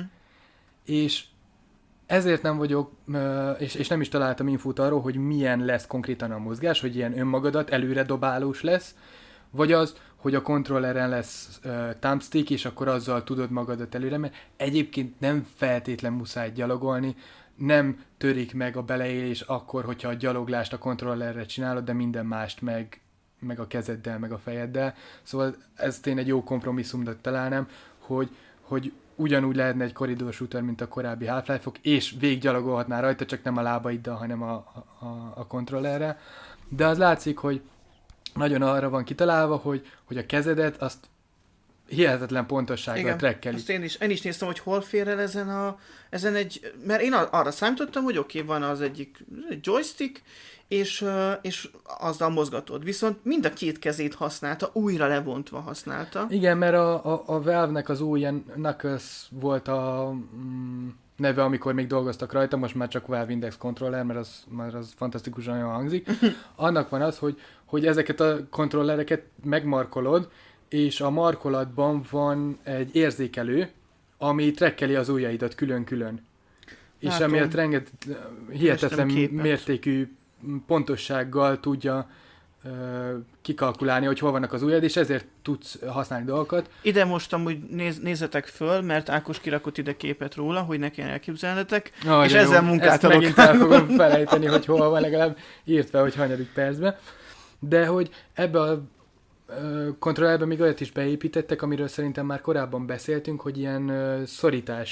És ezért nem vagyok, és, és nem is találtam infót arról, hogy milyen lesz konkrétan a mozgás, hogy ilyen önmagadat előre dobálós lesz, vagy az, hogy a kontrolleren lesz uh, thumbstick, és akkor azzal tudod magadat előre, mert egyébként nem feltétlen muszáj gyalogolni, nem törik meg a beleélés akkor, hogyha a gyaloglást a kontrollerre csinálod, de minden mást meg, meg a kezeddel, meg a fejeddel. Szóval ezt én egy jó kompromisszumot találnám, hogy, hogy ugyanúgy lehetne egy corridor shooter, mint a korábbi Half-Life-ok, és végiggyalogolhatnál rajta, csak nem a lábaiddal, hanem a, a, a kontrollerre. De az látszik, hogy nagyon arra van kitalálva, hogy, hogy a kezedet azt hihetetlen pontossággal trekkeli. Azt én is, én is néztem, hogy hol fér el ezen, a, ezen egy... Mert én arra számítottam, hogy oké, okay, van az egyik egy joystick, és, és azzal mozgatod. Viszont mind a két kezét használta, újra lebontva használta. Igen, mert a, a, a Valve-nek az új ilyen Knuckles volt a mm, neve, amikor még dolgoztak rajta, most már csak Valve Index Controller, mert az, mert az fantasztikusan jól hangzik. Annak van az, hogy, hogy ezeket a kontrollereket megmarkolod, és a markolatban van egy érzékelő, ami trekkeli az ujjaidat külön-külön. És amiért renget hihetetlen mértékű pontossággal tudja uh, kikalkulálni, hogy hol vannak az ujjad, és ezért tudsz használni dolgokat. Ide most amúgy néz, nézzetek föl, mert Ákos kirakott ide képet róla, hogy ne kelljen elképzelnetek, oh, és ezzel jó. Munkáltalok. Ezt megint el fogom felejteni, hogy hol van, legalább írtva, hogy hanyadik percben. De hogy ebbe a uh, kontrollerbe még olyat is beépítettek, amiről szerintem már korábban beszéltünk, hogy ilyen uh, szorítás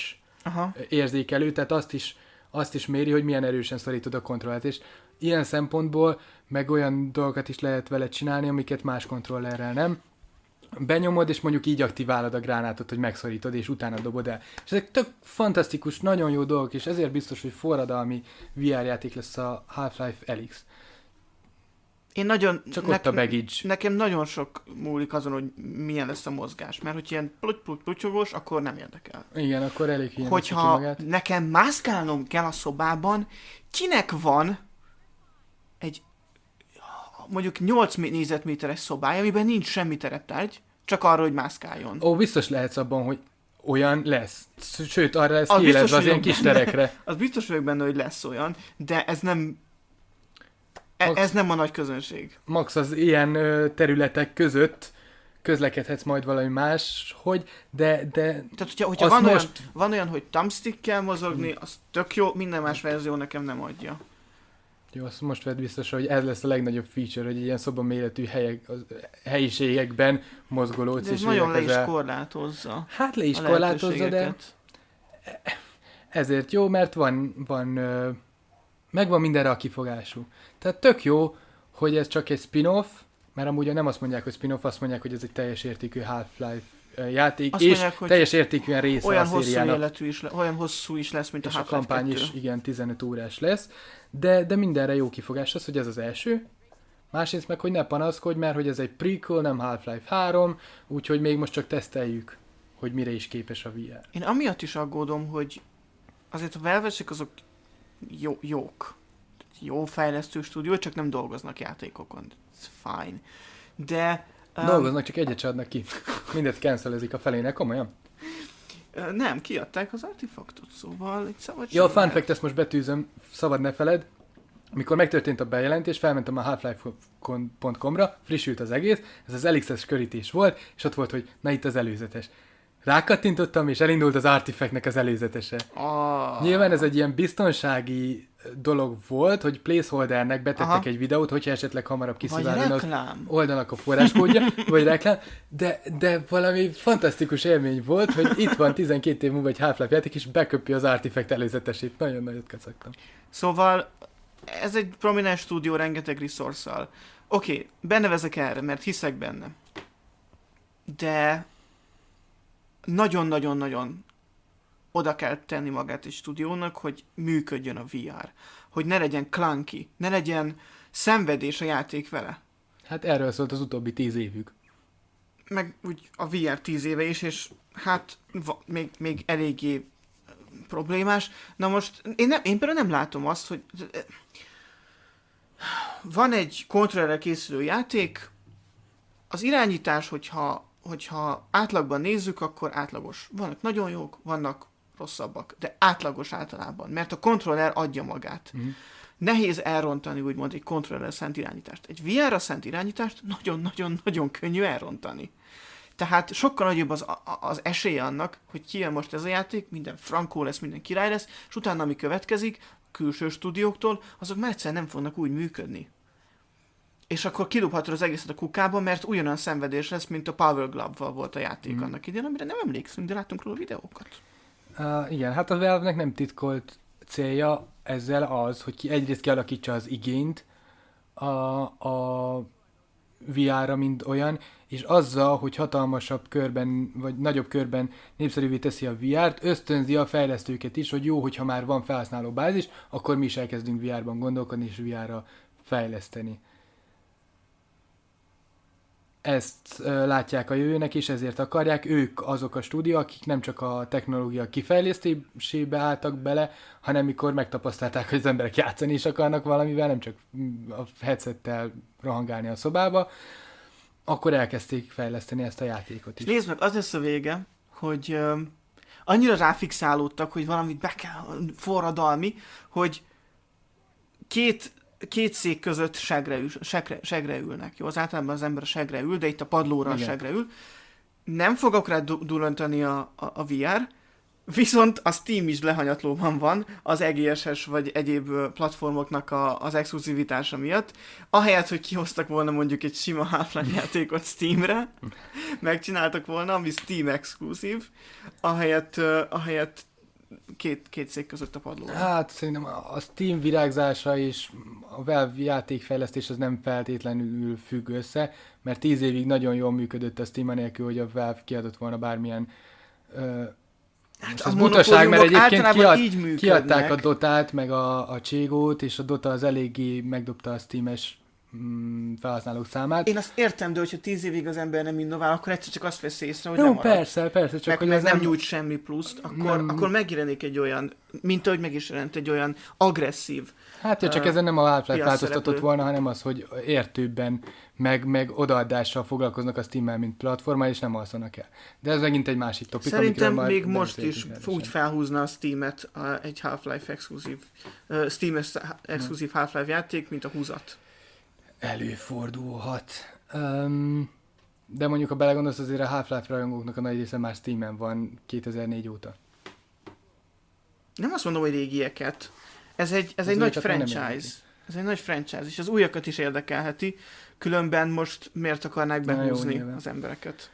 Aha. érzékelő, tehát azt is, azt is méri, hogy milyen erősen szorítod a kontrollert, és ilyen szempontból meg olyan dolgokat is lehet vele csinálni, amiket más kontrollerrel nem. Benyomod, és mondjuk így aktiválod a gránátot, hogy megszorítod, és utána dobod el. És ezek tök fantasztikus, nagyon jó dolgok, és ezért biztos, hogy forradalmi vé er játék lesz a Half-Life Alyx. Én nagyon... Csak ne- ott a baggage. Nekem nagyon sok múlik azon, hogy milyen lesz a mozgás, mert hogy ilyen pluty-pluty-plutyogós, akkor nem érdekel. Igen, akkor elég hiányos Hogyha magát. nekem mászkálnom kell a szobában, kinek van egy mondjuk nyolc négyzetméteres szobája, amiben nincs semmi tereptárgy, csak arra, hogy mászkáljon. Ó, biztos lehetsz abban, hogy olyan lesz. Sőt, arra lesz Az biztos kiélezve az ilyen vagyok kis benne. terekre. Az biztos vagyok benne, hogy lesz olyan, de ez nem e- Max- ez nem a nagy közönség. Max az ilyen ö, területek között közlekedhetsz majd valami más, hogy, de, de Tehát, hogyha, hogyha azt van, most- olyan, van olyan, hogy thumbstickkel mozogni, az tök jó, minden más verzió nekem nem adja. jó, azt most vedd biztos, hogy ez lesz a legnagyobb feature, hogy ilyen szobaméretű helyek, az, helyiségekben mozgolódsz, De ez és nagyon le is érkezel. korlátozza Hát le is a korlátozza, de lehetőségeket. ezért jó, mert van, van ö, megvan mindenre a kifogású. Tehát tök jó, hogy ez csak egy spin-off, mert amúgy nem azt mondják, hogy spin-off, azt mondják, hogy ez egy teljes értékű Half-Life ö, játék, Azt és mondják, hogy teljes értékűen része Olyan a hosszú szériának. életű is, le, olyan hosszú is lesz, mint a És a Half-Life kampány kettő. is, igen, tizenöt órás lesz, de, de mindenre jó kifogás az, hogy ez az első. Másrészt meg, hogy ne panaszkodj, mert hogy ez egy prequel, nem Half-Life három, úgyhogy még most csak teszteljük, hogy mire is képes a vé er. Én amiatt is aggódom, hogy azért a Velvet-ek azok jó, jók. Jó fejlesztő stúdió, csak nem dolgoznak játékokon. It's fine. De... um, Dolgoznak, csak egyet se adnak ki. Mindet cancelezik a felének, komolyan. ö, Nem, kiadták az artefaktot, szóval egy szabad Jó, sem fun lehet. fact, ezt most betűzöm, szabad ne feled. Mikor megtörtént a bejelentés, felmentem a half-life pont com-ra, frissült az egész, ez az elixes körítés volt, és ott volt, hogy na itt az előzetes. Rákattintottam, és elindult az Artifactnek az előzetese. Ah. Nyilván ez egy ilyen biztonsági dolog volt, hogy placeholdernek betettek Aha. egy videót, hogyha esetleg hamarabb Vagy kiszivárogna az reklám. oldalnak a forráskódja, vagy reklám, de, de valami fantasztikus élmény volt, hogy itt van tizenkét év múlva egy Half-Life játék, és beköpi az Artifact előzetesét. Nagyon nagyot kacagtam. Szóval ez egy prominens stúdió rengeteg resource-szal. Oké, okay, benevezek erre, mert hiszek benne. De nagyon-nagyon-nagyon oda kell tenni magát egy stúdiónak, hogy működjön a vé er. Hogy ne legyen clunky, ne legyen szenvedés a játék vele. Hát erről szólt az utóbbi tíz évük. Meg úgy a vé er tíz éve is, és hát va, még, még eléggé problémás. Na most én, nem, én például nem látom azt, hogy van egy kontrollerrel készülő játék, az irányítás, hogyha, hogyha átlagban nézzük, akkor átlagos. Vannak nagyon jók, vannak rosszabbak, de átlagos általában, mert a kontroller adja magát. Mm. Nehéz elrontani, úgymond, egy kontroller szent irányítást. Egy vé er-ra szent irányítást nagyon-nagyon-nagyon könnyű elrontani. Tehát sokkal nagyobb az, az esélye annak, hogy kijön most ez a játék, minden frankó lesz, minden király lesz, és utána ami következik, külső stúdióktól, azok már egyszer nem fognak úgy működni. És akkor kidobhatod az egészet a kukába, mert ugyanolyan szenvedés lesz, mint a Power Glove-val volt a játék Mm. annak idején, amire nem emlékszünk, de láttunk róla videókat. Uh, igen, hát a Valve-nek nem titkolt célja ezzel az, hogy ki egyrészt kialakítsa az igényt a, a vé er-ra, mint olyan, és azzal, hogy hatalmasabb körben, vagy nagyobb körben népszerűvé teszi a vé er-t, ösztönzi a fejlesztőket is, hogy jó, hogyha már van felhasználó bázis, akkor mi is elkezdünk vé er-ban gondolkodni, és vé er-ra fejleszteni. Ezt uh, látják a jövőnek, és ezért akarják. Ők azok a stúdió, akik nem csak a technológia kifejlesztésébe álltak bele, hanem mikor megtapasztalták, hogy az emberek játszani is akarnak valamivel, nem csak a headsettel rohangálni a szobába, akkor elkezdték fejleszteni ezt a játékot is. Nézd meg, az lesz a vége, hogy ö, annyira ráfixálódtak, hogy valamit be kell forradalmi, hogy két két szék között segre, ül, segre, segre ülnek. Jó, az általában az ember a segre ül, de itt a padlóra a Igen. segre ül. Nem fogok rá du- dullantani a, a, a vé er, viszont a Steam is lehanyatlóban van az E G S S vagy egyéb ö, platformoknak a, az exkluzivitása miatt. Ahelyett, hogy kihoztak volna mondjuk egy sima Half-Life játékot Steamre, megcsináltak volna, ami Steam exkluzív, ahelyett, ö, ahelyett két, két szék között a padlóra. Hát szerintem a Steam virágzása és a Valve játékfejlesztés az nem feltétlenül függ össze, mert tíz évig nagyon jól működött a Steam anélkül, hogy a Valve kiadott volna bármilyen ö, Hát az butaság, mert egyébként kiad, így kiadták a Dotát, meg a, a Cségót, és a Dota az eléggé megdobta a Steam-es mm, felhasználók számát. Én azt értem, de hogyha tíz évig az ember nem innovál, akkor egyszer csak azt vesz észre, hogy Jó, nem marad. persze, persze, csak meg, hogy meg ez nem, nem nyújt semmi pluszt, akkor, nem... akkor megjelenik egy olyan, mint ahogy meg is jelent, egy olyan agresszív. Hát ja, csak uh, ezen nem a Half-Life változtatott szereplő. volna, hanem az, hogy értőbben, meg, meg odaadással foglalkoznak a Steam-mel, mint platforma, és nem alszanak el. De ez megint egy másik topik, Szerintem majd még most is rendesen. úgy felhúzna a Steam-et a, egy Half-Life exkluzív, uh, Steam-es exkluzív Half-Life játék, mint a húzat. Előfordulhat. Um, de mondjuk, ha belegondolsz, azért a Half-Life rajongóknak a nagy része már Steam-en van kétezer-négy óta. Nem azt mondom, hogy régieket. Ez egy, ez Az egy nagy újakat már nem franchise. érdekli. Ez egy nagy franchise, és az újakat is érdekelheti. Különben most miért akarnák Na jó, behúzni nyilván. az embereket?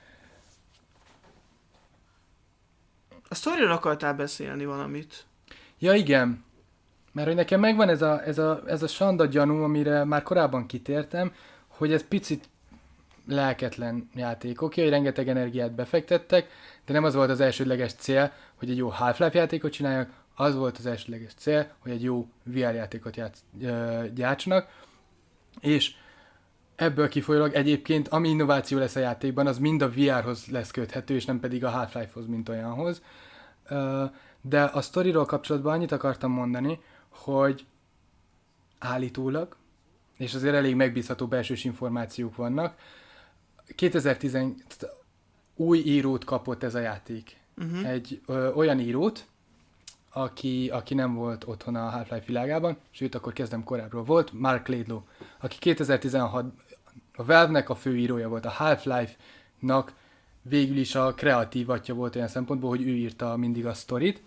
A sztoriról akartál beszélni valamit. Ja, igen. Mert hogy nekem megvan ez a, ez a, ez a sanda gyanú, amire már korábban kitértem, hogy ez picit lelketlen játék. Oké, hogy rengeteg energiát befektettek, de nem az volt az elsődleges cél, hogy egy jó Half-Life játékot csinálják, az volt az elsődleges cél, hogy egy jó vé er játékot játsz, ö, gyártsanak, és ebből kifolyólag egyébként, ami innováció lesz a játékban, az mind a vé er-hoz lesz köthető, és nem pedig a Half-Life-hoz, mint olyanhoz. Ö, de a sztoriról kapcsolatban annyit akartam mondani, hogy állítólag, és azért elég megbízható belsős információk vannak, kétezer-tíz új írót kapott ez a játék. Uh-huh. Egy ö, olyan írót, aki, aki nem volt otthon a Half-Life világában, sőt, akkor kezdem korábbról volt, Mark Laidlaw, aki kétezer-tizenhat a Valve-nek a főírója volt, a Half-Life-nak végül is a kreatív atya volt olyan szempontból, hogy ő írta mindig a sztorit,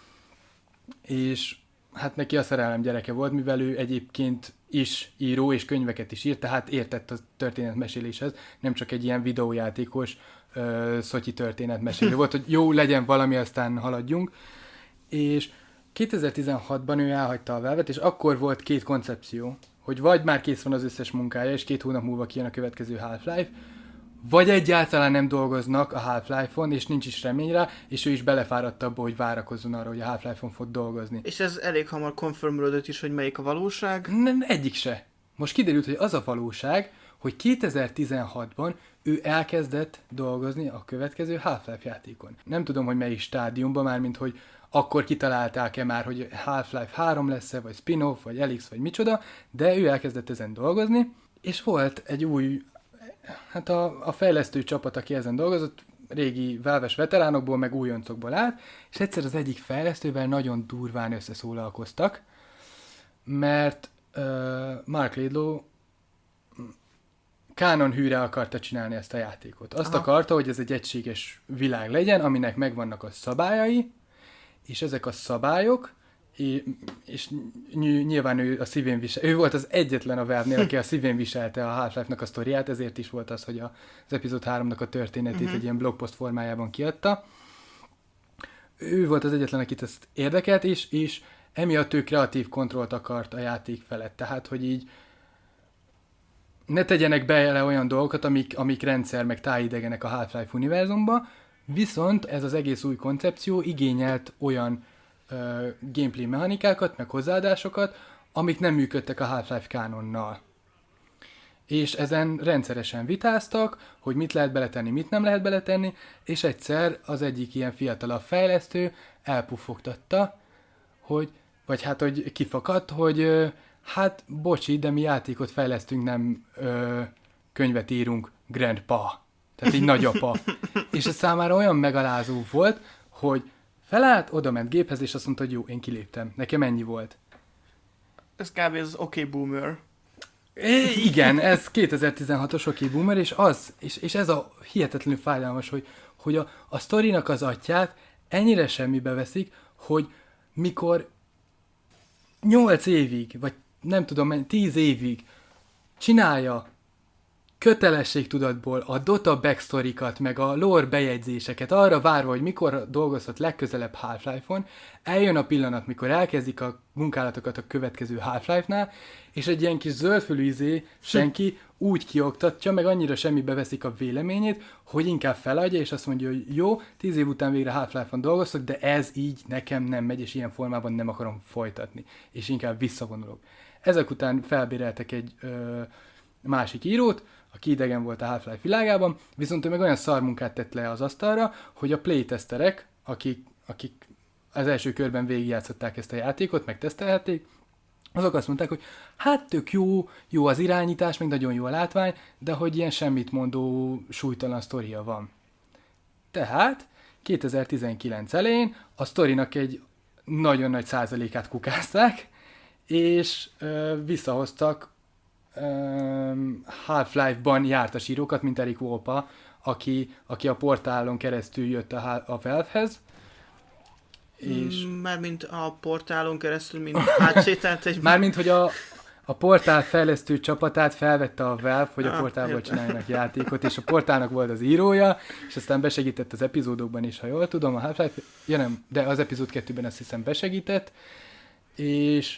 és hát neki a szerelem gyereke volt, mivel ő egyébként is író, és könyveket is írt, tehát értett a történetmeséléshez, nem csak egy ilyen videójátékos ö, szotyi történetmesélő volt, hogy jó, legyen valami, aztán haladjunk. És kétezer-tizenhatban ő elhagyta a Valve-et, és akkor volt két koncepció, hogy vagy már kész van az összes munkája, és két hónap múlva kijön a következő Half-Life, vagy egyáltalán nem dolgoznak a Half-Life-on, és nincs is remény rá, és ő is belefáradt abba, hogy várakozzon arra, hogy a Half-Life-on fog dolgozni. És ez elég hamar confirmölődött is, hogy melyik a valóság. Nem, egyik se. Most kiderült, hogy az a valóság, hogy kétezer-tizenhatban ő elkezdett dolgozni a következő Half-Life játékon. Nem tudom, hogy melyik stádiumban már, mint hogy akkor kitalálták-e már, hogy Half-Life három lesz-e, vagy spin-off, vagy Elix, vagy micsoda, de ő elkezdett ezen dolgozni, és volt egy új, hát a, a fejlesztő csapat, aki ezen dolgozott, régi Valve-es veteránokból, meg újoncokból állt, és egyszer az egyik fejlesztővel nagyon durván összeszólalkoztak, mert uh, Mark Laidlaw Canon hűre akarta csinálni ezt a játékot. Azt Aha. akarta, hogy ez egy egységes világ legyen, aminek megvannak a szabályai, és ezek a szabályok, és nyilván ő a szívén visel, ő volt az egyetlen a Valve-nél, aki a szívén viselte a Half-Life-nak a sztoriát, ezért is volt az, hogy az epizód háromnak a történetét uh-huh. egy ilyen blogpost formájában kiadta. Ő volt az egyetlen, akit ezt érdekelt, és, és emiatt ő kreatív kontrollt akart a játék felett. Tehát, hogy így ne tegyenek bele olyan dolgokat, amik, amik rendszer meg tájidegenek a Half-Life univerzumba, viszont ez az egész új koncepció igényelt olyan uh, gameplay mechanikákat, meg hozzáadásokat, amik nem működtek a Half-Life kánonnal. És ezen rendszeresen vitáztak, hogy mit lehet beletenni, mit nem lehet beletenni, és egyszer az egyik ilyen fiatalabb fejlesztő elpuffogtatta, hogy, vagy hát, hogy kifakadt, hogy uh, hát bocsi, de mi játékot fejlesztünk, nem uh, könyvet írunk, grandpa. Tehát így nagyapa. És ez számára olyan megalázó volt, hogy felállt, oda ment géphez, és azt mondta, hogy jó, én kiléptem. Nekem ennyi volt. Ez kb. Az OK Boomer. É, igen, ez kétezer-tizenhatos OK Boomer, és az, és, és ez a hihetetlenül fájdalmas, hogy, hogy a, a sztorinak az atyát ennyire semmibe veszik, hogy mikor nyolc évig, vagy nem tudom, tíz évig csinálja kötelességtudatból a Dota backstory-kat, meg a lore bejegyzéseket arra várva, hogy mikor dolgozhat legközelebb Half-Life-on, eljön a pillanat, mikor elkezdik a munkálatokat a következő Half-Life-nál, és egy ilyen kis zöldfülű izé senki úgy kioktatja, meg annyira semmibe veszik a véleményét, hogy inkább feladja, és azt mondja, hogy jó, tíz év után végre Half-Life-on dolgoztok, de ez így nekem nem megy, és ilyen formában nem akarom folytatni, és inkább visszavonulok. Ezek után felbéreltek egy ö, másik írót, aki idegen volt a Half-Life világában, viszont ő meg olyan szarmunkát tett le az asztalra, hogy a playtesterek, akik, akik az első körben végigjátszották ezt a játékot, meg tesztelhették, azok azt mondták, hogy hát tök jó, jó az irányítás, meg nagyon jó a látvány, de hogy ilyen semmit mondó, súlytalan sztoria van. Tehát kétezer-tizenkilenc elején a sztorinak egy nagyon nagy százalékát kukázták, és ö, visszahoztak Half-Life-ban jártas írókat, mint Eric Wolpa, aki, aki a portálon keresztül jött a, a Valve-hez. És... Mármint a portálon keresztül, mint átsétált egy... Mármint, hogy a, a portál fejlesztő csapatát felvette a Valve, hogy ah, a portálból értem. csináljanak játékot, és a portálnak volt az írója, és aztán besegített az epizódokban is, ha jól tudom, a Half-Life, ja nem, de az epizód kettőben azt hiszem besegített, és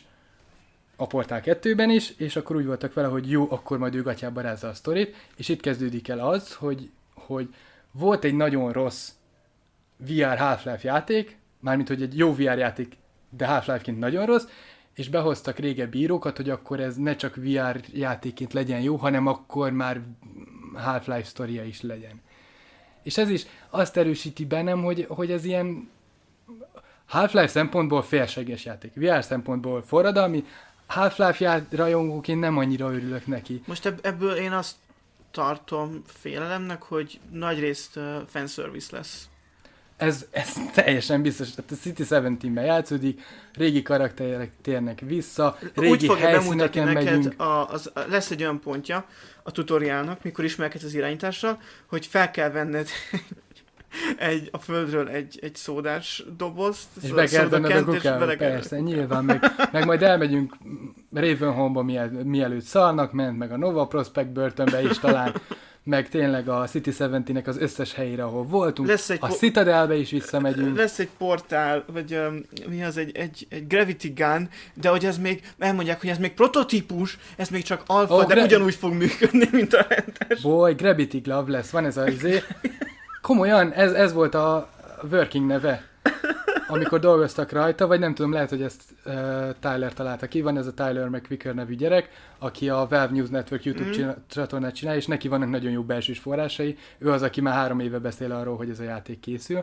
a Portál kettőben is, és akkor úgy voltak vele, hogy jó, akkor majd ő gatyába rázza a sztorit, és itt kezdődik el az, hogy, hogy volt egy nagyon rossz vé er Half-Life játék, mármint, hogy egy jó vé er játék, de Half-Life-ként nagyon rossz, és behoztak régebbi írókat, hogy akkor ez ne csak vé er játékként legyen jó, hanem akkor már Half-Life sztoria is legyen. És ez is azt erősíti bennem, hogy, hogy ez ilyen Half-Life szempontból félséges játék, vé er szempontból forradalmi, Half-Life rajongóként nem annyira örülök neki. Most ebb- ebből én azt tartom félelemnek, hogy nagyrészt uh, fanservice lesz. Ez, ez teljesen biztos. Tehát a City tizenkettőben játszódik, régi karakterek térnek vissza, régi Úgy fogja bemutatni helyszíneken neked, megyünk. a, az, a, lesz egy olyan pontja a tutoriálnak, mikor ismerkedsz az irányítással, hogy fel kell venned egy, a földről egy, egy szódás dobozt, És be kell venned a kukába, kell... persze, nyilván, meg, meg majd elmegyünk Ravenholmba, miel, mielőtt szalnak, ment meg a Nova Prospect börtönbe is talán, meg tényleg a City tizenkettőnek az összes helyére, ahol voltunk, Lesz egy a po- Citadelbe is visszamegyünk. Lesz egy portál, vagy um, mi az, egy, egy, egy Gravity Gun, de hogy ez még, elmondják, hogy ez még prototípus, ez még csak alfa, Oh, de gra- ugyanúgy fog működni, mint a rendes. Boy, Gravity Glove lesz, van ez az izé. Komolyan, ez, ez volt a working neve, amikor dolgoztak rajta, vagy nem tudom, lehet, hogy ezt uh, Tyler találta ki, van ez a Tyler McVicker nevű gyerek, aki a Valve News Network YouTube Mm. csinál, csatornát csinál, és neki vannak nagyon jó belsős forrásai, ő az, aki már három éve beszél arról, hogy ez a játék készül.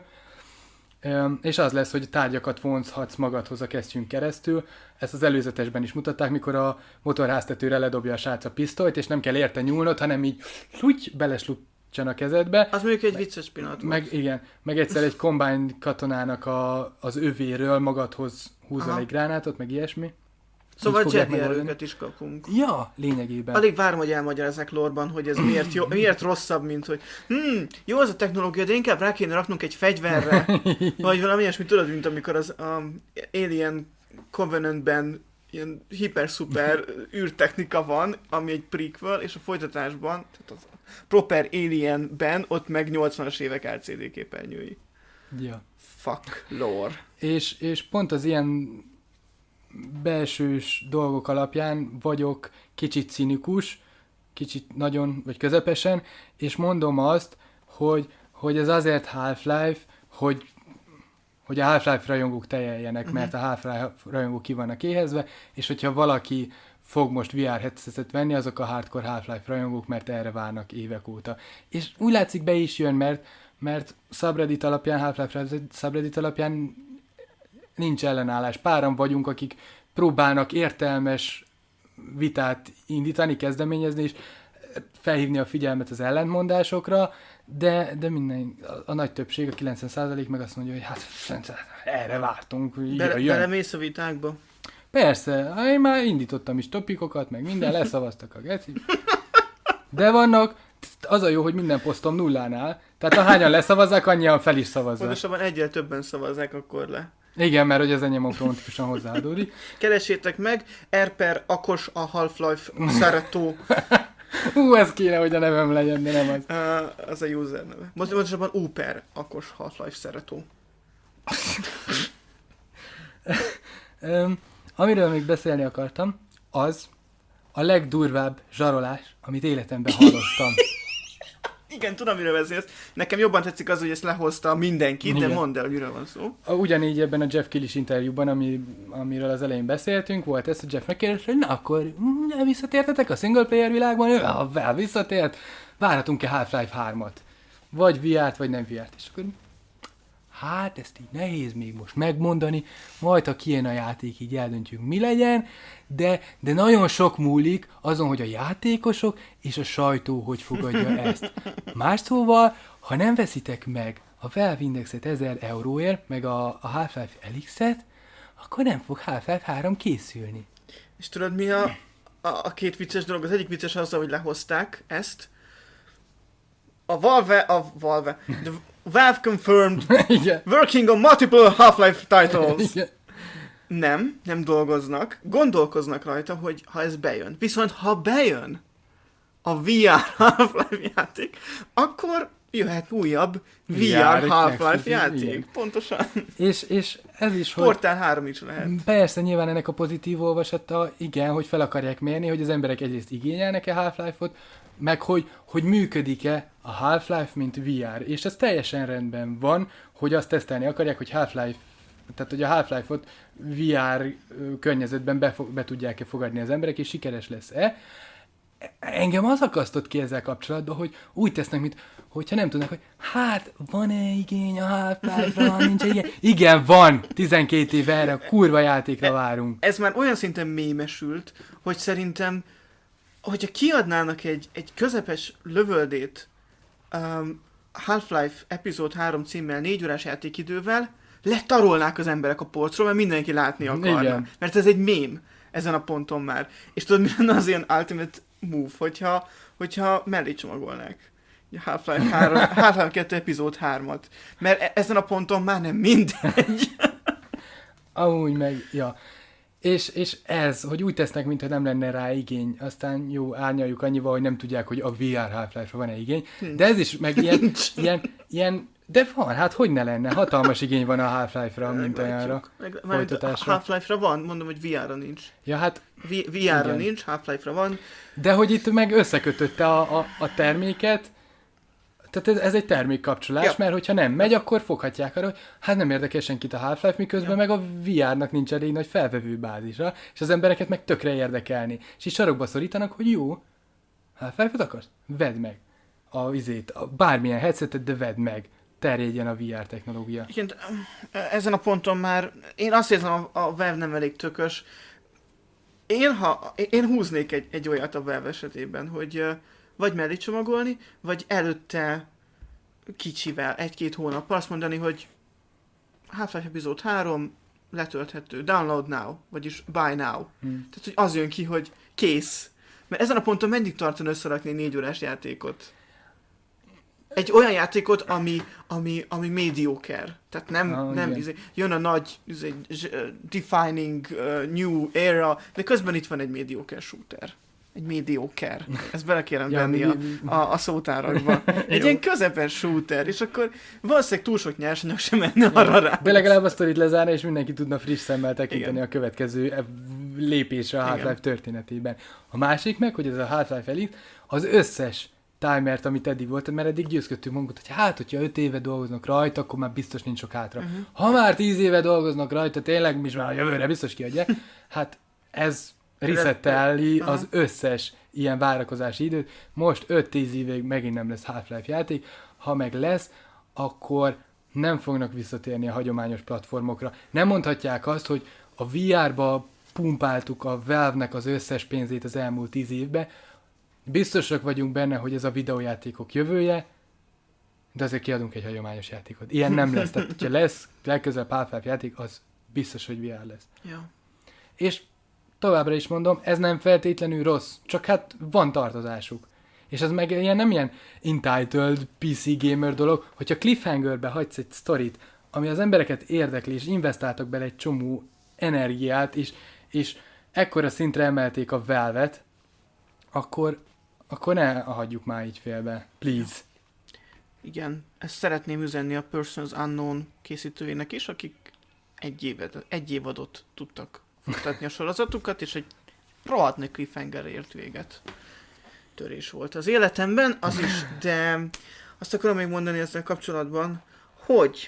Um, és az lesz, hogy tárgyakat vonzhatsz magadhoz a kesztyűn keresztül, ezt az előzetesben is mutatták, mikor a motorháztetőre ledobja a srác a pisztolyt, és nem kell érte nyúlnod, hanem így sluty, beleslut a kezedbe. Az mondjuk egy vicces pillanat volt. Meg igen, meg egyszer egy Combine katonának a, az övéről magadhoz húzol Aha. egy gránátot, meg ilyesmi. Szóval Így fogják Jedi megoldani. erőket is kapunk. Ja, lényegében. Alig várom, hogy elmagyarázzák lore-ban, hogy ez miért, jó, miért rosszabb, mint hogy hm, jó az a technológia, de inkább rá kéne raknunk egy fegyverre, vagy valami ilyesmi, tudod, mint amikor az um, Alien Covenantben ilyen hiper-szuper űrtechnika van, ami egy prequel, és a folytatásban, tehát az proper Alienben, ott meg nyolcvanas évek el cé dé képernyői. Ja. Fuck lore. És, és pont az ilyen belsős dolgok alapján vagyok kicsit cinikus, kicsit nagyon, vagy közepesen, és mondom azt, hogy, hogy ez azért Half-Life, hogy, hogy a Half-Life rajongók teljeljenek, uh-huh. mert a Half-Life rajongók ki vannak éhezve, és hogyha valaki fog most vé er headsetet venni, azok a hardcore Half-Life rajongók, mert erre várnak évek óta. És úgy látszik be is jön, mert, mert subreddit alapján, Half-Life subreddit alapján nincs ellenállás. Páran vagyunk, akik próbálnak értelmes vitát indítani, kezdeményezni, és felhívni a figyelmet az ellentmondásokra, de, de minden, a, a nagy többség, a kilencven százalék meg azt mondja, hogy hát erre vártunk. Be, jön. belemész a vitákba? Persze, én már indítottam is topikokat, meg minden, leszavaztak a geci. De vannak, az a jó, hogy minden posztom nullánál, tehát ahányan leszavazzák, annyian fel is szavazzák. Pontosabban egyel többen szavazzák akkor le. Igen, mert hogy az enyém automatikusan hozzáadódik. Keressétek meg, R per Akos a Half-Life Szeretó Hú, ez kéne, hogy a nevem legyen, de nem az. Uh, az a user neve. Most pontosabban Uper, Akos Half-Life szeretó. um, amiről még beszélni akartam, az a legdurvább zsarolás, amit életemben hallottam. Igen, tudom, miről beszélsz. Nekem jobban tetszik az, hogy ezt lehozta mindenki, de mondd el, hogy miről van szó. Ugyanígy ebben a Jeff Keighley interjúban, ami, amiről az elején beszéltünk, volt ez, hogy Jeff megkérdezte, hogy na akkor mm, visszatértetek a single player világban? Ja, vel visszatért, várhatunk-e Half-Life hármat? Vagy vé er-t, vagy nem vé er-t. És akkor hát ezt így nehéz még most megmondani, majd ha kijön a játék, így eldöntjük mi legyen, de, de nagyon sok múlik azon, hogy a játékosok és a sajtó hogy fogadja ezt. Más szóval, ha nem veszitek meg a Valve Indexet ezer euróért, meg a, a Half-Life Alyx-et, akkor nem fog Half-Life három készülni. És tudod mi a, a, a két vicces dolog? Az egyik vicces az, hogy lehozták ezt. A Valve, a Valve, the Valve confirmed working on multiple Half-Life titles. Igen. Nem, nem dolgoznak. Gondolkoznak rajta, hogy ha ez bejön. Viszont ha bejön a vé er Half-Life játék, akkor jöhet újabb vé er Half-Life játék. Igen. Pontosan. És, és ez is, hogy... Portál három is lehet. Persze, nyilván ennek a pozitív olvasata, igen, hogy fel akarják mérni, hogy az emberek egyrészt igényelnek-e Half-Life-ot, meg hogy, hogy működik-e a Half-Life, mint vé er. És ez teljesen rendben van, hogy azt tesztelni akarják, hogy Half-Life, tehát hogy a Half-Life-ot vé er környezetben be, be tudják-e fogadni az emberek, és sikeres lesz-e. Engem az akasztott ki ezzel kapcsolatban, hogy úgy tesznek, mint hogyha nem tudnak, hogy hát van-e igény a Half-Life-ra, nincs igény. Igen, van! tizenkét éve erre a kurva játékra várunk. Ez már olyan szinten mémesült, hogy szerintem hogyha kiadnának egy, egy közepes lövöldét um, Half-Life Epizód három címmel, négy órás játékidővel, letarolnák az emberek a polcról, mert mindenki látni akarna. Igen. Mert ez egy mém ezen a ponton már. És tudod, mi lenne az ilyen ultimate move, hogyha, hogyha mellé csomagolnák Half-Life három, Half-Life kettő Epizód hármat. Mert e- ezen a ponton már nem mindegy. Amúgy meg, ja. És, és ez, hogy úgy tesznek, mintha nem lenne rá igény, aztán jó, árnyaljuk annyival, hogy nem tudják, hogy a vé er Half-Life-ra van-e igény, Nincs. de ez is meg ilyen, ilyen, ilyen, de van, hát hogy ne lenne, hatalmas igény van a Half-Life-ra, mint olyanra, folytatásra. Half-Life-ra van, mondom, hogy vé er-ra nincs. Ja, hát... vé er-ra nincs, Half-Life-ra van. De hogy itt meg összekötötte a, a, a terméket, tehát ez, ez egy termékkapcsolás, ja. Mert hogyha nem megy, akkor foghatják arra, hogy hát nem érdekel senkit a Half-Life, miközben ja. Meg a vé er-nak nincs elég nagy felvevő bázisa, és az embereket meg tökre érdekelni. És így sarokba szorítanak, hogy jó, Half-Life-ot akarsz? Vedd meg a vizét, a bármilyen headsetet, de vedd meg. Terjedjen a vé er technológia. Igen, ezen a ponton már én azt érzem, a, a Valve nem elég tökös. Én, ha, én húznék egy, egy olyat a Valve esetében, hogy vagy mellé csomagolni, vagy előtte kicsivel, egy-két hónappal azt mondani, hogy Half-Life Epizód három letölthető, download now, vagyis buy now. Hmm. Tehát, hogy az jön ki, hogy kész. Mert ezen a ponton meddig tartana összerakni egy négy órás játékot? Egy olyan játékot, ami, ami, ami mediocre. Tehát nem, ah, nem izé, jön a nagy izé, defining uh, new era, de közben itt van egy mediocre shooter. Egy mediocre. Ezt bele kérem ja, venni a, a, a szótárakba. Egy ilyen közepes shooter, és akkor valószínűleg túl sok nyersanyag sem menne arra rá. De legalább a sztorit lezárni, és mindenki tudna friss szemmel tekinteni Igen. a következő lépésre a Half-Life Igen. történetében. A másik meg, hogy ez a Half-Life Alyx, az összes timert, amit eddig volt, mert eddig győzködtünk magunkat, hogy hát, hogyha öt éve dolgoznak rajta, akkor már biztos nincs sok hátra. Uh-huh. Ha már tíz éve dolgoznak rajta, tényleg mi is már a jövőre biztos kiadják. Hát ez resetteli az összes ilyen várakozási időt. Most öt-tíz évig megint nem lesz Half-Life játék. Ha meg lesz, akkor nem fognak visszatérni a hagyományos platformokra. Nem mondhatják azt, hogy a vé er-ba pumpáltuk a Valve-nek az összes pénzét az elmúlt tíz évbe. Biztosak vagyunk benne, hogy ez a videójátékok jövője, de azért kiadunk egy hagyományos játékot. Ilyen nem lesz. Tehát, hogyha lesz legközelebb Half-Life játék, az biztos, hogy vé er lesz. Ja. És továbbra is mondom, ez nem feltétlenül rossz, csak hát van tartozásuk. És ez meg ilyen, nem ilyen entitled pé cé gamer dolog, hogyha cliffhangerbe hagysz egy sztorit, ami az embereket érdekli, és investáltak bele egy csomó energiát, és, és ekkora szintre emelték a Valve-et, akkor akkor ne hagyjuk már így félbe. Please. Igen, ezt szeretném üzenni a Persons Unknown készítőinek is, akik egy, évet, egy évadot tudtak futtatni a sorozatukat, és egy rohadt nagy cliffhanger ért véget. Törés volt az életemben, az is, de azt akarom még mondani ezzel kapcsolatban, hogy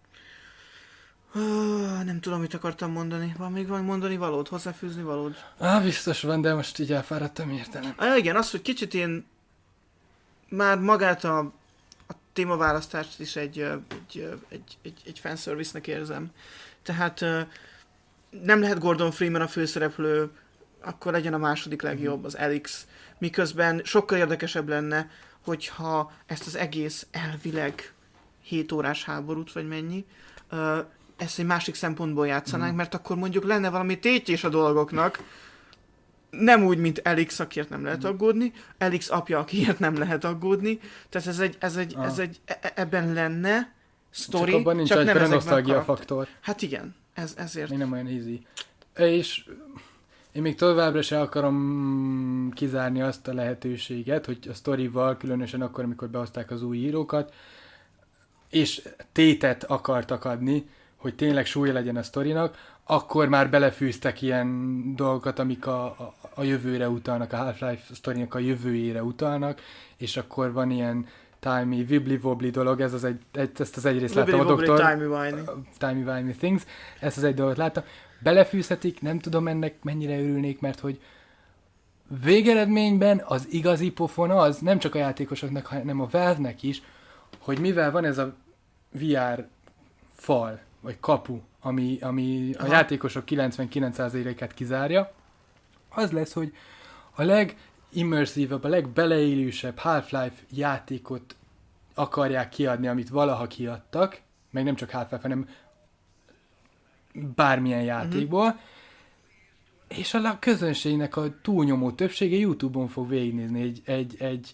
uh, nem tudom, mit akartam mondani. Van még van mondani valód, hozzáfűzni valód? Á, biztos van, de most így elfáradtam értelem. Ah, igen, az, hogy kicsit én már magát a, a témaválasztást is egy, egy, egy, egy, egy fanservice-nek érzem. Tehát nem lehet Gordon Freeman a főszereplő, akkor legyen a második legjobb, az Alex. Miközben sokkal érdekesebb lenne, hogyha ezt az egész elvileg hét órás háborút, vagy mennyi, ezt egy másik szempontból játszanánk, mm. mert akkor mondjuk lenne valami tétjés a dolgoknak, nem úgy, mint Alex, akiért nem lehet aggódni, Alex apja, akiért nem lehet aggódni, tehát ez egy, ez egy, ah. ez egy e- ebben lenne sztori, csak abban nincs csak egy nem nosztalgia faktor. Hát igen, ez, ezért. Még nem olyan easy. És én még továbbra sem akarom kizárni azt a lehetőséget, hogy a sztorival, különösen akkor, amikor behozták az új írókat, és tétet akartak adni, hogy tényleg súlya legyen a sztorinak, akkor már belefűztek ilyen dolgokat, amik a, a, a jövőre utalnak, a Half-Life sztorinak a jövőjére utalnak, és akkor van ilyen timey, wibbly-wobbly dolog, ez az egy, egy, ezt az egyrészt láttam a doktor... Timey-wimey. Timey-wimey things, ezt az egy dolgot láttam. Belefűzhetik, nem tudom ennek mennyire örülnék, mert hogy végeredményben az igazi pofon az, nem csak a játékosoknak, hanem a Valve-nek is, hogy mivel van ez a vé er fal, vagy kapu, ami, ami a játékosok kilencvenkilenc százalékát kizárja, az lesz, hogy a legimmerszívebb, a legbeleélősebb Half-Life játékot akarják kiadni, amit valaha kiadtak, meg nem csak Half-Life, hanem bármilyen játékból, uh-huh. és a közönségnek a túlnyomó többsége YouTube-on fog végignézni egy, egy, egy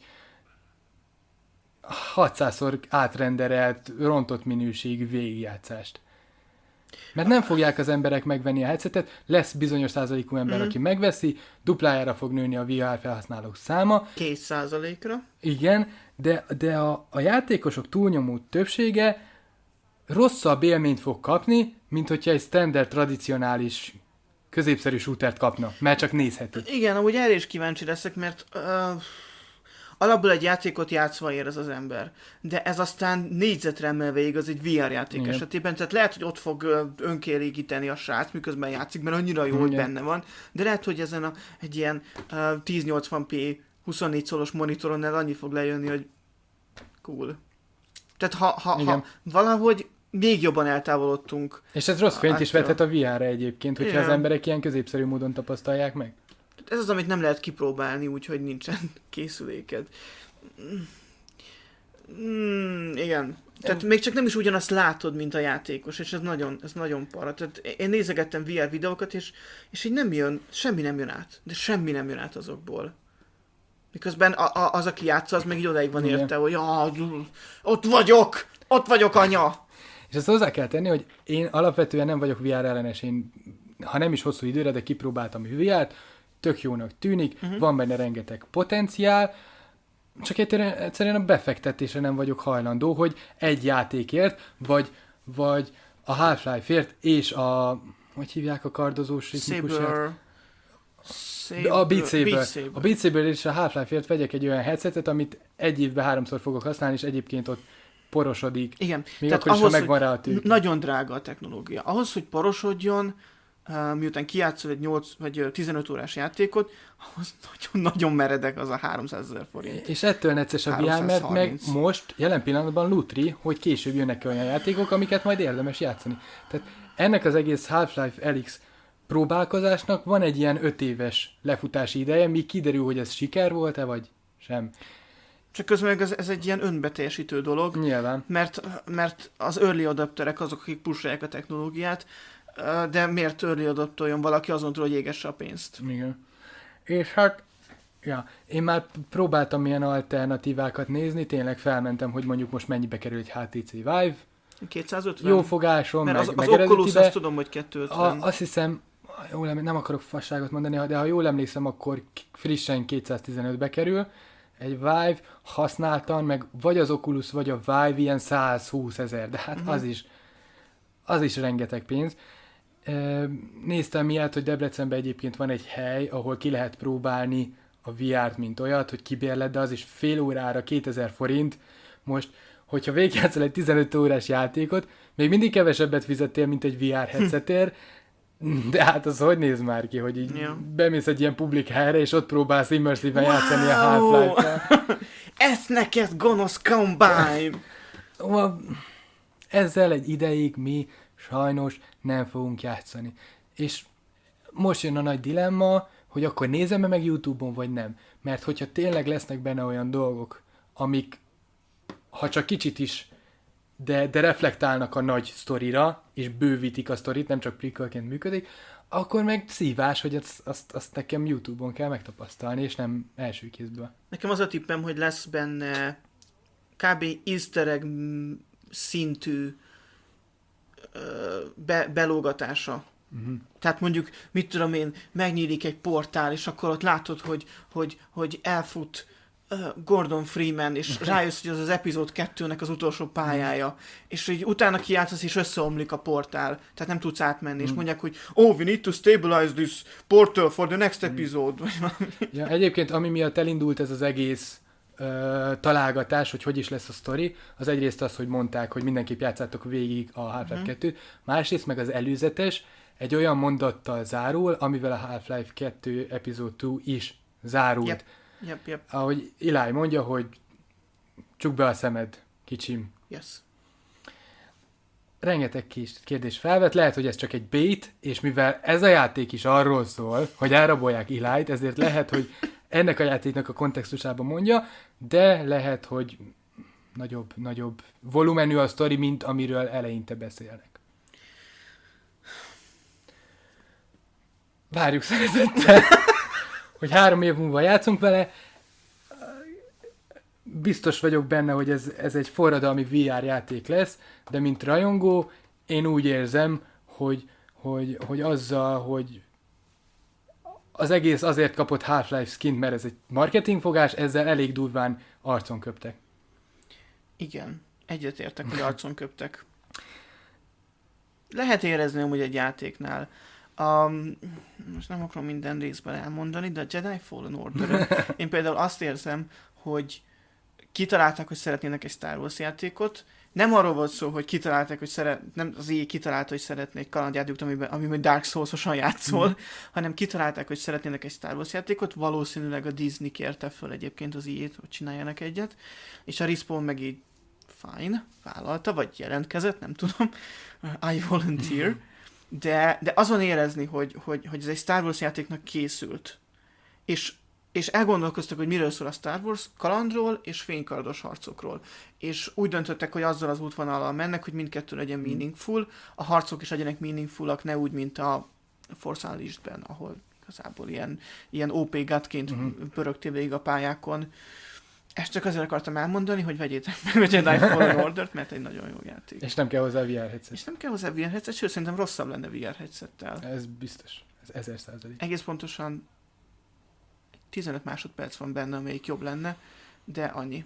hatszázszor átrenderelt, rontott minőségű végigjátszást. Mert nem fogják az emberek megvenni a headsetet, lesz bizonyos százalékú ember, mm. aki megveszi, duplájára fog nőni a vé er felhasználók száma. Két százalékra. Igen, de, de a, a játékosok túlnyomó többsége rosszabb élményt fog kapni, mint hogyha egy standard, tradicionális, középszerű shootert kapna, mert csak nézheti. Igen, amúgy erre is kíváncsi leszek, mert uh, alapból egy játékot játszva ér ez az ember. De ez aztán négyzetre emelve igaz egy vé er játék igen. esetében, tehát lehet, hogy ott fog uh, önkielégíteni a srác, miközben játszik, mert annyira jó, igen. hogy benne van, de lehet, hogy ezen a, egy ilyen uh, ezernyolcvan pé huszonnégy szolos monitoron el annyi fog lejönni, hogy cool. Tehát ha, ha, ha valahogy még jobban eltávolodtunk. És ez rossz fényt is vethet a vé er-re egyébként, hogyha igen. az emberek ilyen középszerű módon tapasztalják meg. Ez az, amit nem lehet kipróbálni, úgyhogy nincsen készüléked. Mm, igen. Tehát még csak nem is ugyanazt látod, mint a játékos, és ez nagyon, ez nagyon para. Tehát én nézegettem vé er videókat, és, és így nem jön, semmi nem jön át. De semmi nem jön át azokból. Miközben a, a, az, aki játsza, az meg így odáig van érte, hogy ja, ott vagyok! Ott vagyok, anya! És ezt hozzá kell tenni, hogy én alapvetően nem vagyok vé er ellenes, én, ha nem is hosszú időre, de kipróbáltam vé er-t, tök jónak tűnik, uh-huh. van benne rengeteg potenciál, csak egyszerűen a befektetésre nem vagyok hajlandó, hogy egy játékért, vagy, vagy a Half-Life-ért, és a, hogy hívják a kardozós ritmikusát? Saber. A Beat Saber. Beat Saber. A Beat Saber és a Half-Life-ért vegyek egy olyan headsetet, amit egy évben háromszor fogok használni, és egyébként ott porosodik. Igen. Még Tehát akkor is, ahhoz, ha megvan rá a tűk. Nagyon drága a technológia. Ahhoz, hogy porosodjon, uh, miután kijátszol egy nyolc vagy tizenöt órás játékot, ahhoz nagyon, nagyon meredek az a háromszázezer forint. És ettől necces a vé er, mert meg most, jelen pillanatban lutri, hogy később jönnek olyan játékok, amiket majd érdemes játszani. Tehát ennek az egész Half-Life Alyx próbálkozásnak van egy ilyen öt éves lefutási ideje, míg kiderül, hogy ez siker volt-e, vagy sem. Csak közben meg ez, ez egy ilyen önbeteljesítő dolog. Nyilván. Mert, mert az early adapterek azok, akik pusolják a technológiát, de miért early adaptoljon valaki azon túl, hogy égesse a pénzt? Igen. És hát, ja, én már próbáltam ilyen alternatívákat nézni, tényleg felmentem, hogy mondjuk most mennyibe kerül egy há té cé Vive. kétszázötven? Jó fogásom, mert meg, az, meg az Oculus, eredetibe. azt tudom, hogy kétszázötven. A, azt hiszem, jól emlékszem, nem akarok fasságot mondani, de ha jól emlékszem, akkor frissen kétszáztizenötbe kerül, egy Vive használtan, meg vagy az Oculus, vagy a Vive ilyen százhúsz ezer, de hát uh-huh. az is, az is rengeteg pénz. Néztem miatt, hogy Debrecenben egyébként van egy hely, ahol ki lehet próbálni a vé er-t, mint olyat, hogy kibérled, de az is fél órára kétezer forint. Most, hogyha végigjátszol egy tizenöt órás játékot, még mindig kevesebbet fizettél, mint egy vé er headsetért, de hát az hogy néz már ki, hogy így ja. bemész egy ilyen publik helyre, és ott próbálsz immerszíven wow! játszani a Half-Life-tel. Ez neked gonosz Combine! Ezzel egy ideig mi sajnos nem fogunk játszani. És most jön a nagy dilemma, hogy akkor nézem-e meg YouTube-on, vagy nem. Mert hogyha tényleg lesznek benne olyan dolgok, amik, ha csak kicsit is, de, de reflektálnak a nagy sztorira, és bővítik a sztorit, nem csak prequelként működik, akkor meg szívás, hogy azt, azt, azt nekem YouTube-on kell megtapasztalni, és nem első kézből. Nekem az a tippem, hogy lesz benne kb. Easter egg szintű be, belógatása. Uh-huh. Tehát mondjuk, mit tudom én, megnyílik egy portál, és akkor ott látod, hogy, hogy, hogy elfut uh, Gordon Freeman, és uh-huh. rájössz, hogy az az epizód kettőnek az utolsó pályája, uh-huh. és hogy utána kijátszasz, és összeomlik a portál, tehát nem tudsz átmenni, uh-huh. és mondják, hogy oh, we need to stabilize this portal for the next episode. Uh-huh. Ja, egyébként, ami miatt elindult ez az egész Uh, találgatás, hogy hogy is lesz a sztori, az egyrészt az, hogy mondták, hogy mindenképp játszátok végig a Half-Life uh-huh. kettőt, másrészt meg az előzetes egy olyan mondattal zárul, amivel a Half-Life kettő epizód kettő is zárult. Yep. Yep, yep. Ahogy Eli mondja, hogy csukd be a szemed, kicsim. Yes. Rengeteg kérdés felvet, lehet, hogy ez csak egy bait, és mivel ez a játék is arról szól, hogy elrabolják Eli-t, ezért lehet, hogy ennek a játéknak a kontextusában mondja, de lehet, hogy nagyobb, nagyobb volumenű a sztori, mint amiről eleinte beszélnek. Várjuk szeretettel, hogy három év múlva játszunk vele. Biztos vagyok benne, hogy ez, ez egy forradalmi vé er játék lesz, de mint rajongó, én úgy érzem, hogy, hogy, hogy azzal, hogy az egész azért kapott Half-Life skint, mert ez egy marketingfogás, ezzel elég durván arcon köptek. Igen, egyetértek, hogy arcon köptek. Lehet érezni amúgy egy játéknál. Um, most nem akarom minden részben elmondani, de a Jedi Fallen Order, én például azt érzem, hogy kitalálták, hogy szeretnének egy Star Wars játékot. Nem arról volt szó, hogy kitalálták, hogy szeret, nem az é kitalálta, hogy szeretné egy kalandjátékot, amiben, amiben Dark Souls-osan játszol, mm. hanem kitalálták, hogy szeretnének egy Star Wars játékot, valószínűleg a Disney kérte föl egyébként az í ét, hogy csináljanak egyet, és a Respawn meg így fine, vállalta, vagy jelentkezett, nem tudom, I volunteer, de, de azon érezni, hogy, hogy, hogy ez egy Star Wars játéknak készült, és és elgondolkoztak, hogy miről szól a Star Wars, kalandról és fénykardos harcokról. És úgy döntöttek, hogy azzal az útvonallal mennek, hogy mindkettő legyen meaningful, a harcok is legyenek meaningfulak, ne úgy, mint a Force Unleashed-ben, ahol igazából ilyen, ilyen ó pé gutként uh-huh. pörögtél végig a pályákon. Ezt csak azért akartam elmondani, hogy vegyétek meg a Jedi Fallen Order-t, mert egy nagyon jó játék. És nem kell hozzá vé er headset. És nem kell hozzá vé er headset, sőt, szerintem rosszabb lenne vé er headsettel. Ez biztos. Ez ezer százalék. Egész pontosan tizenöt másodperc van benne, amelyik jobb lenne, de annyi.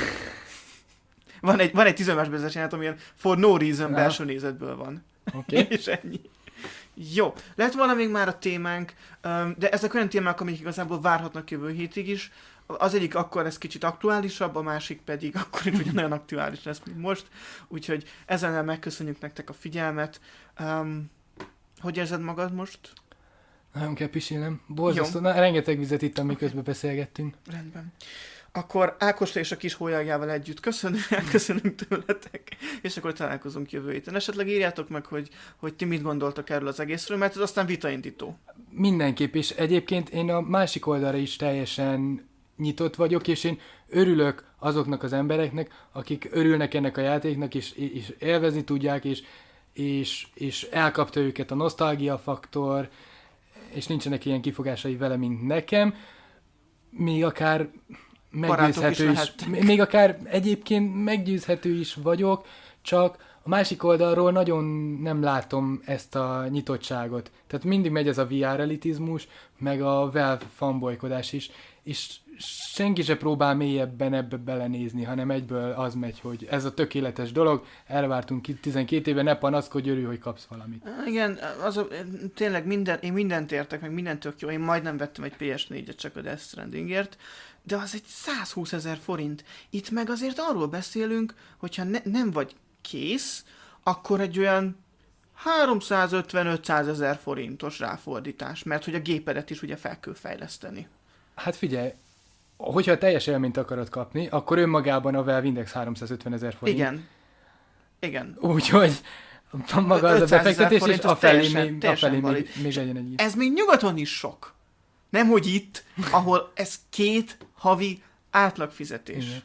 van egy, van egy tizenöt másodperces jelenet, amilyen for no reason ja. belső nézetből van. Oké. Okay. És ennyi. Jó. Lehet volna még már a témánk, de ezek olyan témák, amik igazából várhatnak jövő hétig is. Az egyik akkor lesz kicsit aktuálisabb, a másik pedig akkor is ugyanolyan aktuális lesz, mint most. Úgyhogy ezennel megköszönjük nektek a figyelmet. Um, hogy érzed magad most? Nagyon kell pisilnem. Borzasztó. Na, rengeteg vizet ittam, okay. miközben beszélgettünk. Rendben. Akkor Ákosra és a kis hólyágjával együtt köszönünk, köszönünk tőletek, és akkor találkozunk jövő héten. Esetleg írjátok meg, hogy, hogy ti mit gondoltak erről az egészről, mert ez aztán vitaindító. Mindenképp, és egyébként én a másik oldalra is teljesen nyitott vagyok, és én örülök azoknak az embereknek, akik örülnek ennek a játéknak, és, és élvezni tudják, és, és, és elkapta őket a nosztalgia faktor, és nincsenek ilyen kifogásai vele, mint nekem, még akár meggyőzhető is, is még akár egyébként meggyőzhető is vagyok, csak a másik oldalról nagyon nem látom ezt a nyitottságot. Tehát mindig megy ez a vé er elitizmus, meg a Valve fanboykodás is, és senki se próbál mélyebben ebbe belenézni, hanem egyből az megy, hogy ez a tökéletes dolog, elvártunk tizenkét éve, ne panaszkodj, örülj, hogy kapsz valamit. Igen, az a, tényleg minden, én mindent értek, meg mindent tök jó, én majdnem vettem egy pé es négyet csak a Death Strandingért, de az egy százhúszezer forint. Itt meg azért arról beszélünk, hogyha ne, nem vagy kész, akkor egy olyan háromszázötven-ötszázezer forintos ráfordítás, mert hogy a gépedet is ugye fel kell fejleszteni. Hát figyelj, hogyha a teljes élményt akarod kapni, akkor önmagában a Valve Index háromszázötvenezer forint. Igen. Igen. Úgyhogy maga az a befektetés, és afelé még, afelé valid. még, még legyen egy... Ez még nyugaton is sok. Nemhogy itt, ahol ez két havi átlagfizetés. Igen.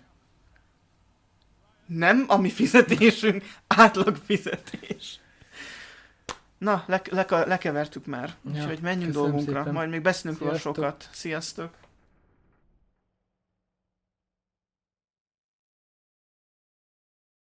Nem a mi fizetésünk, átlagfizetés. Na, le, le, lekevertük már. Ja, Úgyhogy menjünk köszönöm dolgunkra. szépen. Majd még beszélünk róla Sziasztok. sokat. Sziasztok!